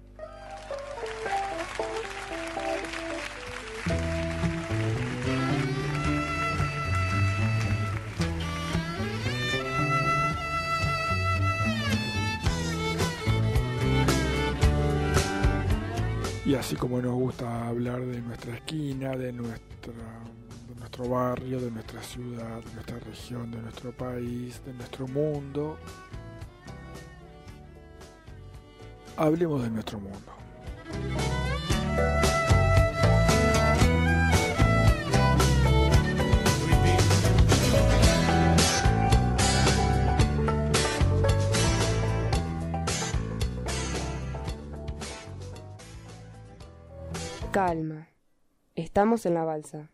Y así como nos gusta hablar de nuestra esquina, de, nuestra, de nuestro barrio, de nuestra ciudad, de nuestra región, de nuestro país, de nuestro mundo, hablemos de nuestro mundo. Calma. Estamos en la balsa.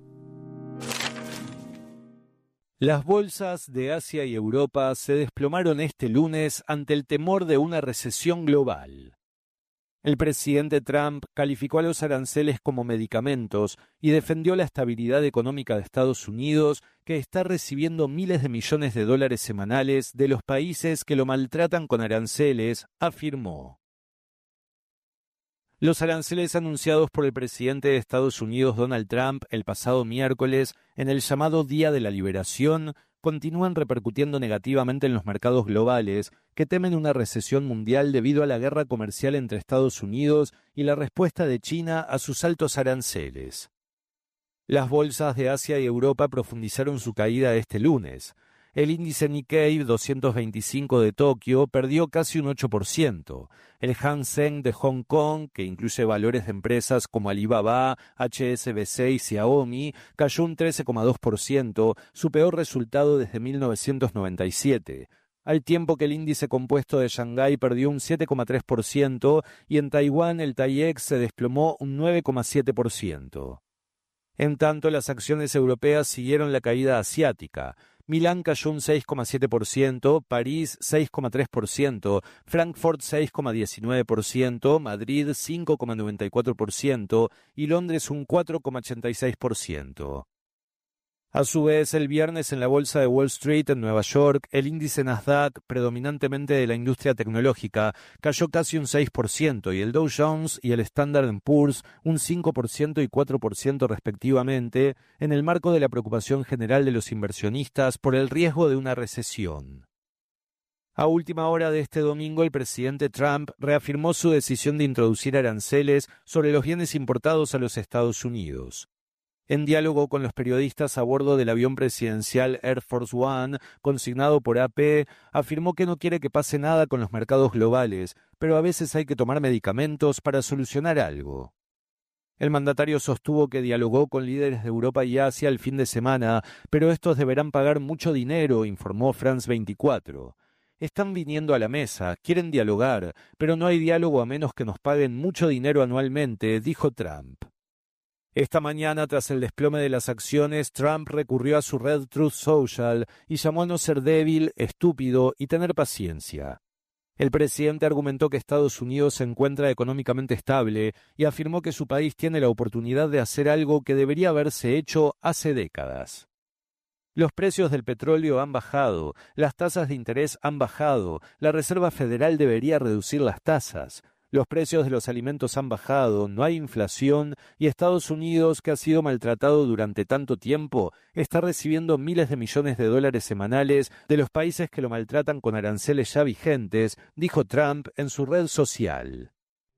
Las bolsas de Asia y Europa se desplomaron este lunes ante el temor de una recesión global. El presidente Trump calificó a los aranceles como medicamentos y defendió la estabilidad económica de Estados Unidos, que está recibiendo miles de millones de dólares semanales de los países que lo maltratan con aranceles, afirmó. Los aranceles anunciados por el presidente de Estados Unidos Donald Trump el pasado miércoles en el llamado Día de la Liberación continúan repercutiendo negativamente en los mercados globales, que temen una recesión mundial debido a la guerra comercial entre Estados Unidos y la respuesta de China a sus altos aranceles. Las bolsas de Asia y Europa profundizaron su caída este lunes. El índice Nikkei doscientos veinticinco de Tokio perdió casi un ocho por ciento. El Hang Seng de Hong Kong, que incluye valores de empresas como Alibaba, H S B C y Xiaomi, cayó un trece coma dos por ciento, su peor resultado desde mil novecientos noventa y siete. Al tiempo que el índice compuesto de Shanghái perdió un siete coma tres por ciento y en Taiwán el TAIEX se desplomó un nueve coma siete por ciento. En tanto, las acciones europeas siguieron la caída asiática. Milán cayó un seis coma siete por ciento, París seis coma tres por ciento, Frankfurt seis coma diecinueve por ciento, Madrid cinco coma noventa y cuatro por ciento y Londres un cuatro coma ochenta y seis por ciento. A su vez, el viernes en la bolsa de Wall Street en Nueva York, el índice Nasdaq, predominantemente de la industria tecnológica, cayó casi un seis por ciento y el Dow Jones y el Standard and Poor's un cinco por ciento y cuatro por ciento respectivamente, en el marco de la preocupación general de los inversionistas por el riesgo de una recesión. A última hora de este domingo, el presidente Trump reafirmó su decisión de introducir aranceles sobre los bienes importados a los Estados Unidos. En diálogo con los periodistas a bordo del avión presidencial Air Force One, consignado por A P, afirmó que no quiere que pase nada con los mercados globales, pero a veces hay que tomar medicamentos para solucionar algo. El mandatario sostuvo que dialogó con líderes de Europa y Asia el fin de semana, pero estos deberán pagar mucho dinero, informó France veinticuatro. Están viniendo a la mesa, quieren dialogar, pero no hay diálogo a menos que nos paguen mucho dinero anualmente, dijo Trump. Esta mañana, tras el desplome de las acciones, Trump recurrió a su red Truth Social y llamó a no ser débil, estúpido y tener paciencia. El presidente argumentó que Estados Unidos se encuentra económicamente estable y afirmó que su país tiene la oportunidad de hacer algo que debería haberse hecho hace décadas. Los precios del petróleo han bajado, las tasas de interés han bajado, la Reserva Federal debería reducir las tasas. Los precios de los alimentos han bajado, no hay inflación y Estados Unidos, que ha sido maltratado durante tanto tiempo, está recibiendo miles de millones de dólares semanales de los países que lo maltratan con aranceles ya vigentes, dijo Trump en su red social.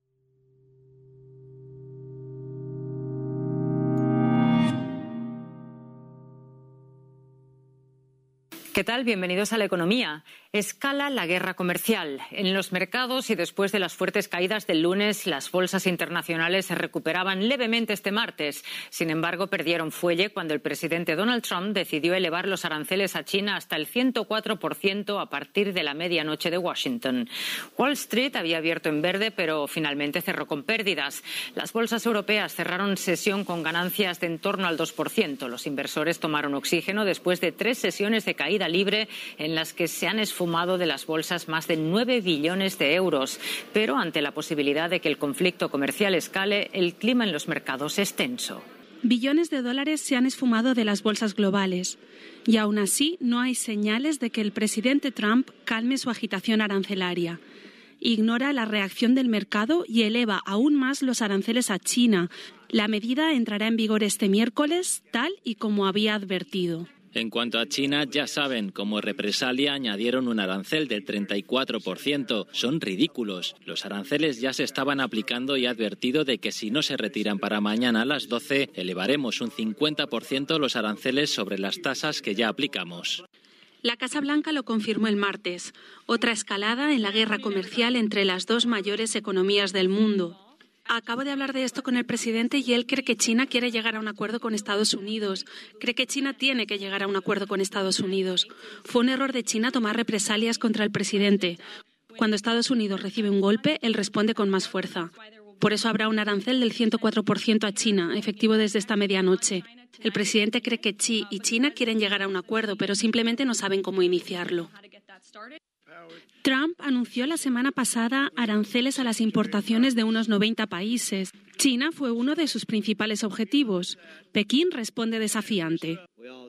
¿Qué tal? Bienvenidos a La Economía. Escala la guerra comercial. En los mercados y después de las fuertes caídas del lunes, las bolsas internacionales se recuperaban levemente este martes. Sin embargo, perdieron fuelle cuando el presidente Donald Trump decidió elevar los aranceles a China hasta el ciento cuatro por ciento a partir de la medianoche de Washington. Wall Street había abierto en verde, pero finalmente cerró con pérdidas. Las bolsas europeas cerraron sesión con ganancias de en torno al dos por ciento. Los inversores tomaron oxígeno después de tres sesiones de caída libre en las que se han esfumado de las bolsas más de nueve billones de euros. Pero ante la posibilidad de que el conflicto comercial escale, el clima en los mercados es tenso. Billones de dólares se han esfumado de las bolsas globales y aún así no hay señales de que el presidente Trump calme su agitación arancelaria. Ignora la reacción del mercado y eleva aún más los aranceles a China. La medida entrará en vigor este miércoles, tal y como había advertido. En cuanto a China, ya saben, como represalia añadieron un arancel del treinta y cuatro por ciento. Son ridículos. Los aranceles ya se estaban aplicando y ha advertido de que si no se retiran para mañana a las doce, elevaremos un cincuenta por ciento los aranceles sobre las tasas que ya aplicamos. La Casa Blanca lo confirmó el martes. Otra escalada en la guerra comercial entre las dos mayores economías del mundo. Acabo de hablar de esto con el presidente y él cree que China quiere llegar a un acuerdo con Estados Unidos. Cree que China tiene que llegar a un acuerdo con Estados Unidos. Fue un error de China tomar represalias contra el presidente. Cuando Estados Unidos recibe un golpe, él responde con más fuerza. Por eso habrá un arancel del ciento cuatro por ciento a China, efectivo desde esta medianoche. El presidente cree que Xi y China quieren llegar a un acuerdo, pero simplemente no saben cómo iniciarlo. Trump anunció la semana pasada aranceles a las importaciones de unos noventa países. China fue uno de sus principales objetivos. Pekín responde desafiante.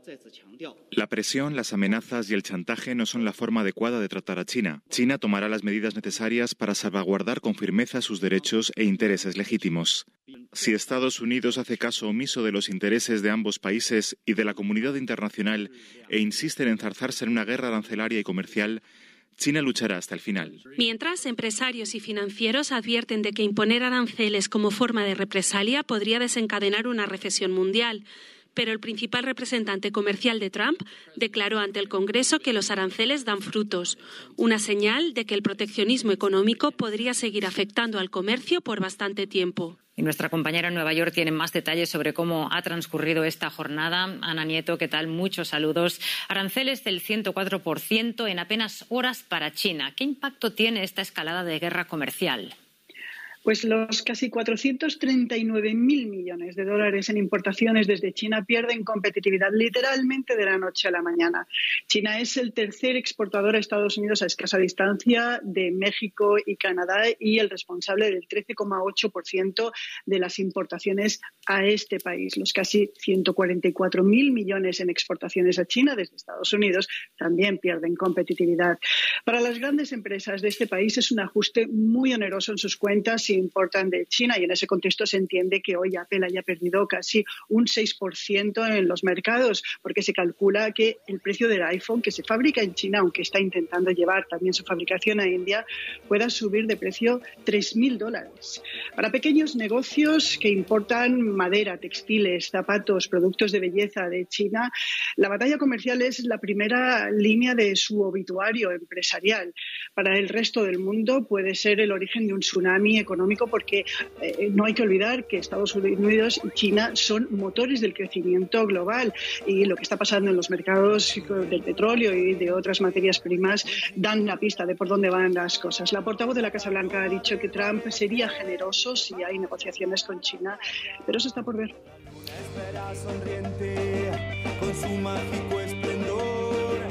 La presión, las amenazas y el chantaje no son la forma adecuada de tratar a China. China tomará las medidas necesarias para salvaguardar con firmeza sus derechos e intereses legítimos. Si Estados Unidos hace caso omiso de los intereses de ambos países y de la comunidad internacional e insiste en enzarzarse en una guerra arancelaria y comercial, China luchará hasta el final. Mientras, empresarios y financieros advierten de que imponer aranceles como forma de represalia podría desencadenar una recesión mundial. Pero el principal representante comercial de Trump declaró ante el Congreso que los aranceles dan frutos, una señal de que el proteccionismo económico podría seguir afectando al comercio por bastante tiempo. Y nuestra compañera en Nueva York tiene más detalles sobre cómo ha transcurrido esta jornada. Ana Nieto, ¿qué tal? Muchos saludos. Aranceles del ciento cuatro por ciento en apenas horas para China. ¿Qué impacto tiene esta escalada de guerra comercial? Pues los casi cuatrocientos treinta y nueve mil millones de dólares en importaciones desde China pierden competitividad literalmente de la noche a la mañana. China es el tercer exportador a Estados Unidos a escasa distancia de México y Canadá y el responsable del trece coma ocho por ciento de las importaciones a este país. Los casi ciento cuarenta y cuatro mil millones en exportaciones a China desde Estados Unidos también pierden competitividad. Para las grandes empresas de este país es un ajuste muy oneroso en sus cuentas si importan de China, y en ese contexto se entiende que hoy Apple haya perdido casi un seis por ciento en los mercados, porque se calcula que el precio del iPhone, que se fabrica en China, aunque está intentando llevar también su fabricación a India, pueda subir de precio tres mil dólares. Para pequeños negocios que importan madera, textiles, zapatos, productos de belleza de China, la batalla comercial es la primera línea de su obituario empresarial. Para el resto del mundo puede ser el origen de un tsunami económico, porque eh, no hay que olvidar que Estados Unidos y China son motores del crecimiento global, y lo que está pasando en los mercados del petróleo y de otras materias primas dan la pista de por dónde van las cosas. La portavoz de la Casa Blanca ha dicho que Trump sería generoso si hay negociaciones con China, pero eso está por ver. Una espera sonriente con su mágico esplendor.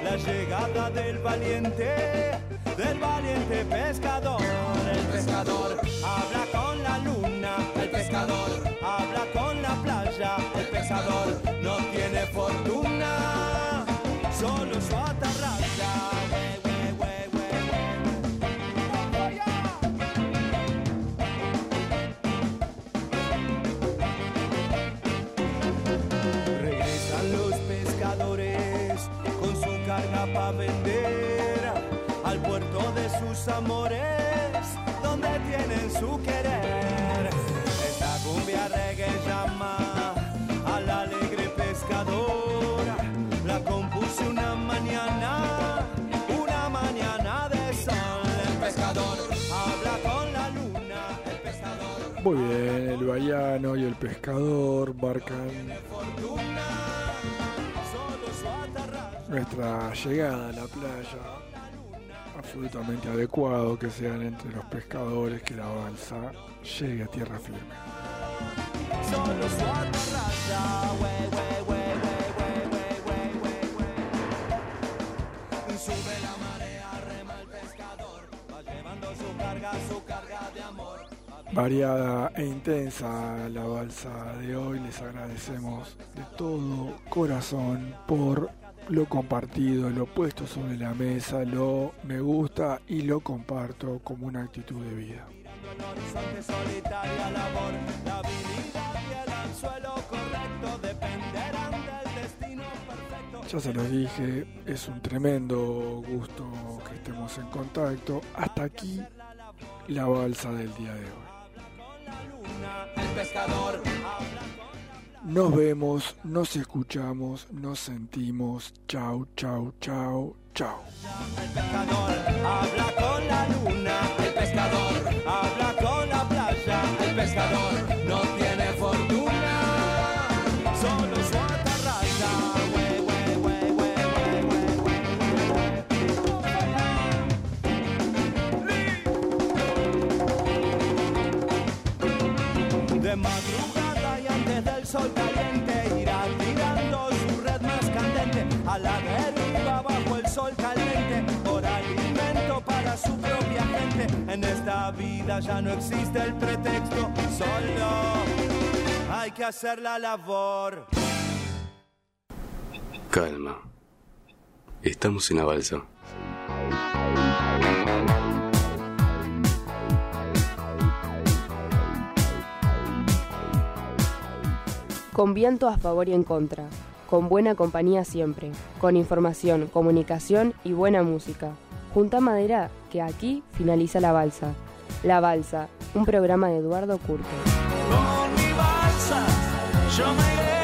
la llegada del valiente, del valiente pescador. El pescador habla con la luna, el pescador habla con la playa, el pescador no tiene fortuna, solo su atarraya. Regresan los pescadores con su carga para vender al puerto de sus amores, donde tienen su querer. Esta cumbia reggae llama a la alegre pescadora, la compuse una mañana, una mañana de sol. El pescador habla con la luna, el pescador. Muy bien, el baiano y el pescador marcan nuestra llegada a la playa. Absolutamente adecuado que sean entre los pescadores que la balsa llegue a tierra firme. Solo su atarraya, wey, wey, wey, wey, wey, wey, wey. Sube la marea, rema el pescador, va llevando su carga, su carga de amor. Variada e intensa la balsa de hoy, les agradecemos de todo corazón por lo compartido, lo puesto sobre la mesa, lo me gusta y lo comparto como una actitud de vida. Ya se los dije, es un tremendo gusto que estemos en contacto. Hasta aquí la balsa del día de hoy. Nos vemos, nos escuchamos, nos sentimos. Chau, chau, chau, chau. El pescador habla con la luna, el pescador habla con la playa, el pescador no tiene fortuna, solo su atarraya. Wey, wey, wey, wey, wey, wey. De madrugada y antes del sol caliente irá tirando su red más candente a la deriva bajo el sol caliente por alimento para su propia gente. En esta vida ya no existe el pretexto, solo hay que hacer la labor. Calma, estamos en la balsa. Con viento a favor y en contra, con buena compañía siempre, con información, comunicación y buena música. Junta madera que aquí finaliza la balsa. La balsa, un programa de Eduardo Curto. Con mi balsa, yo me iré.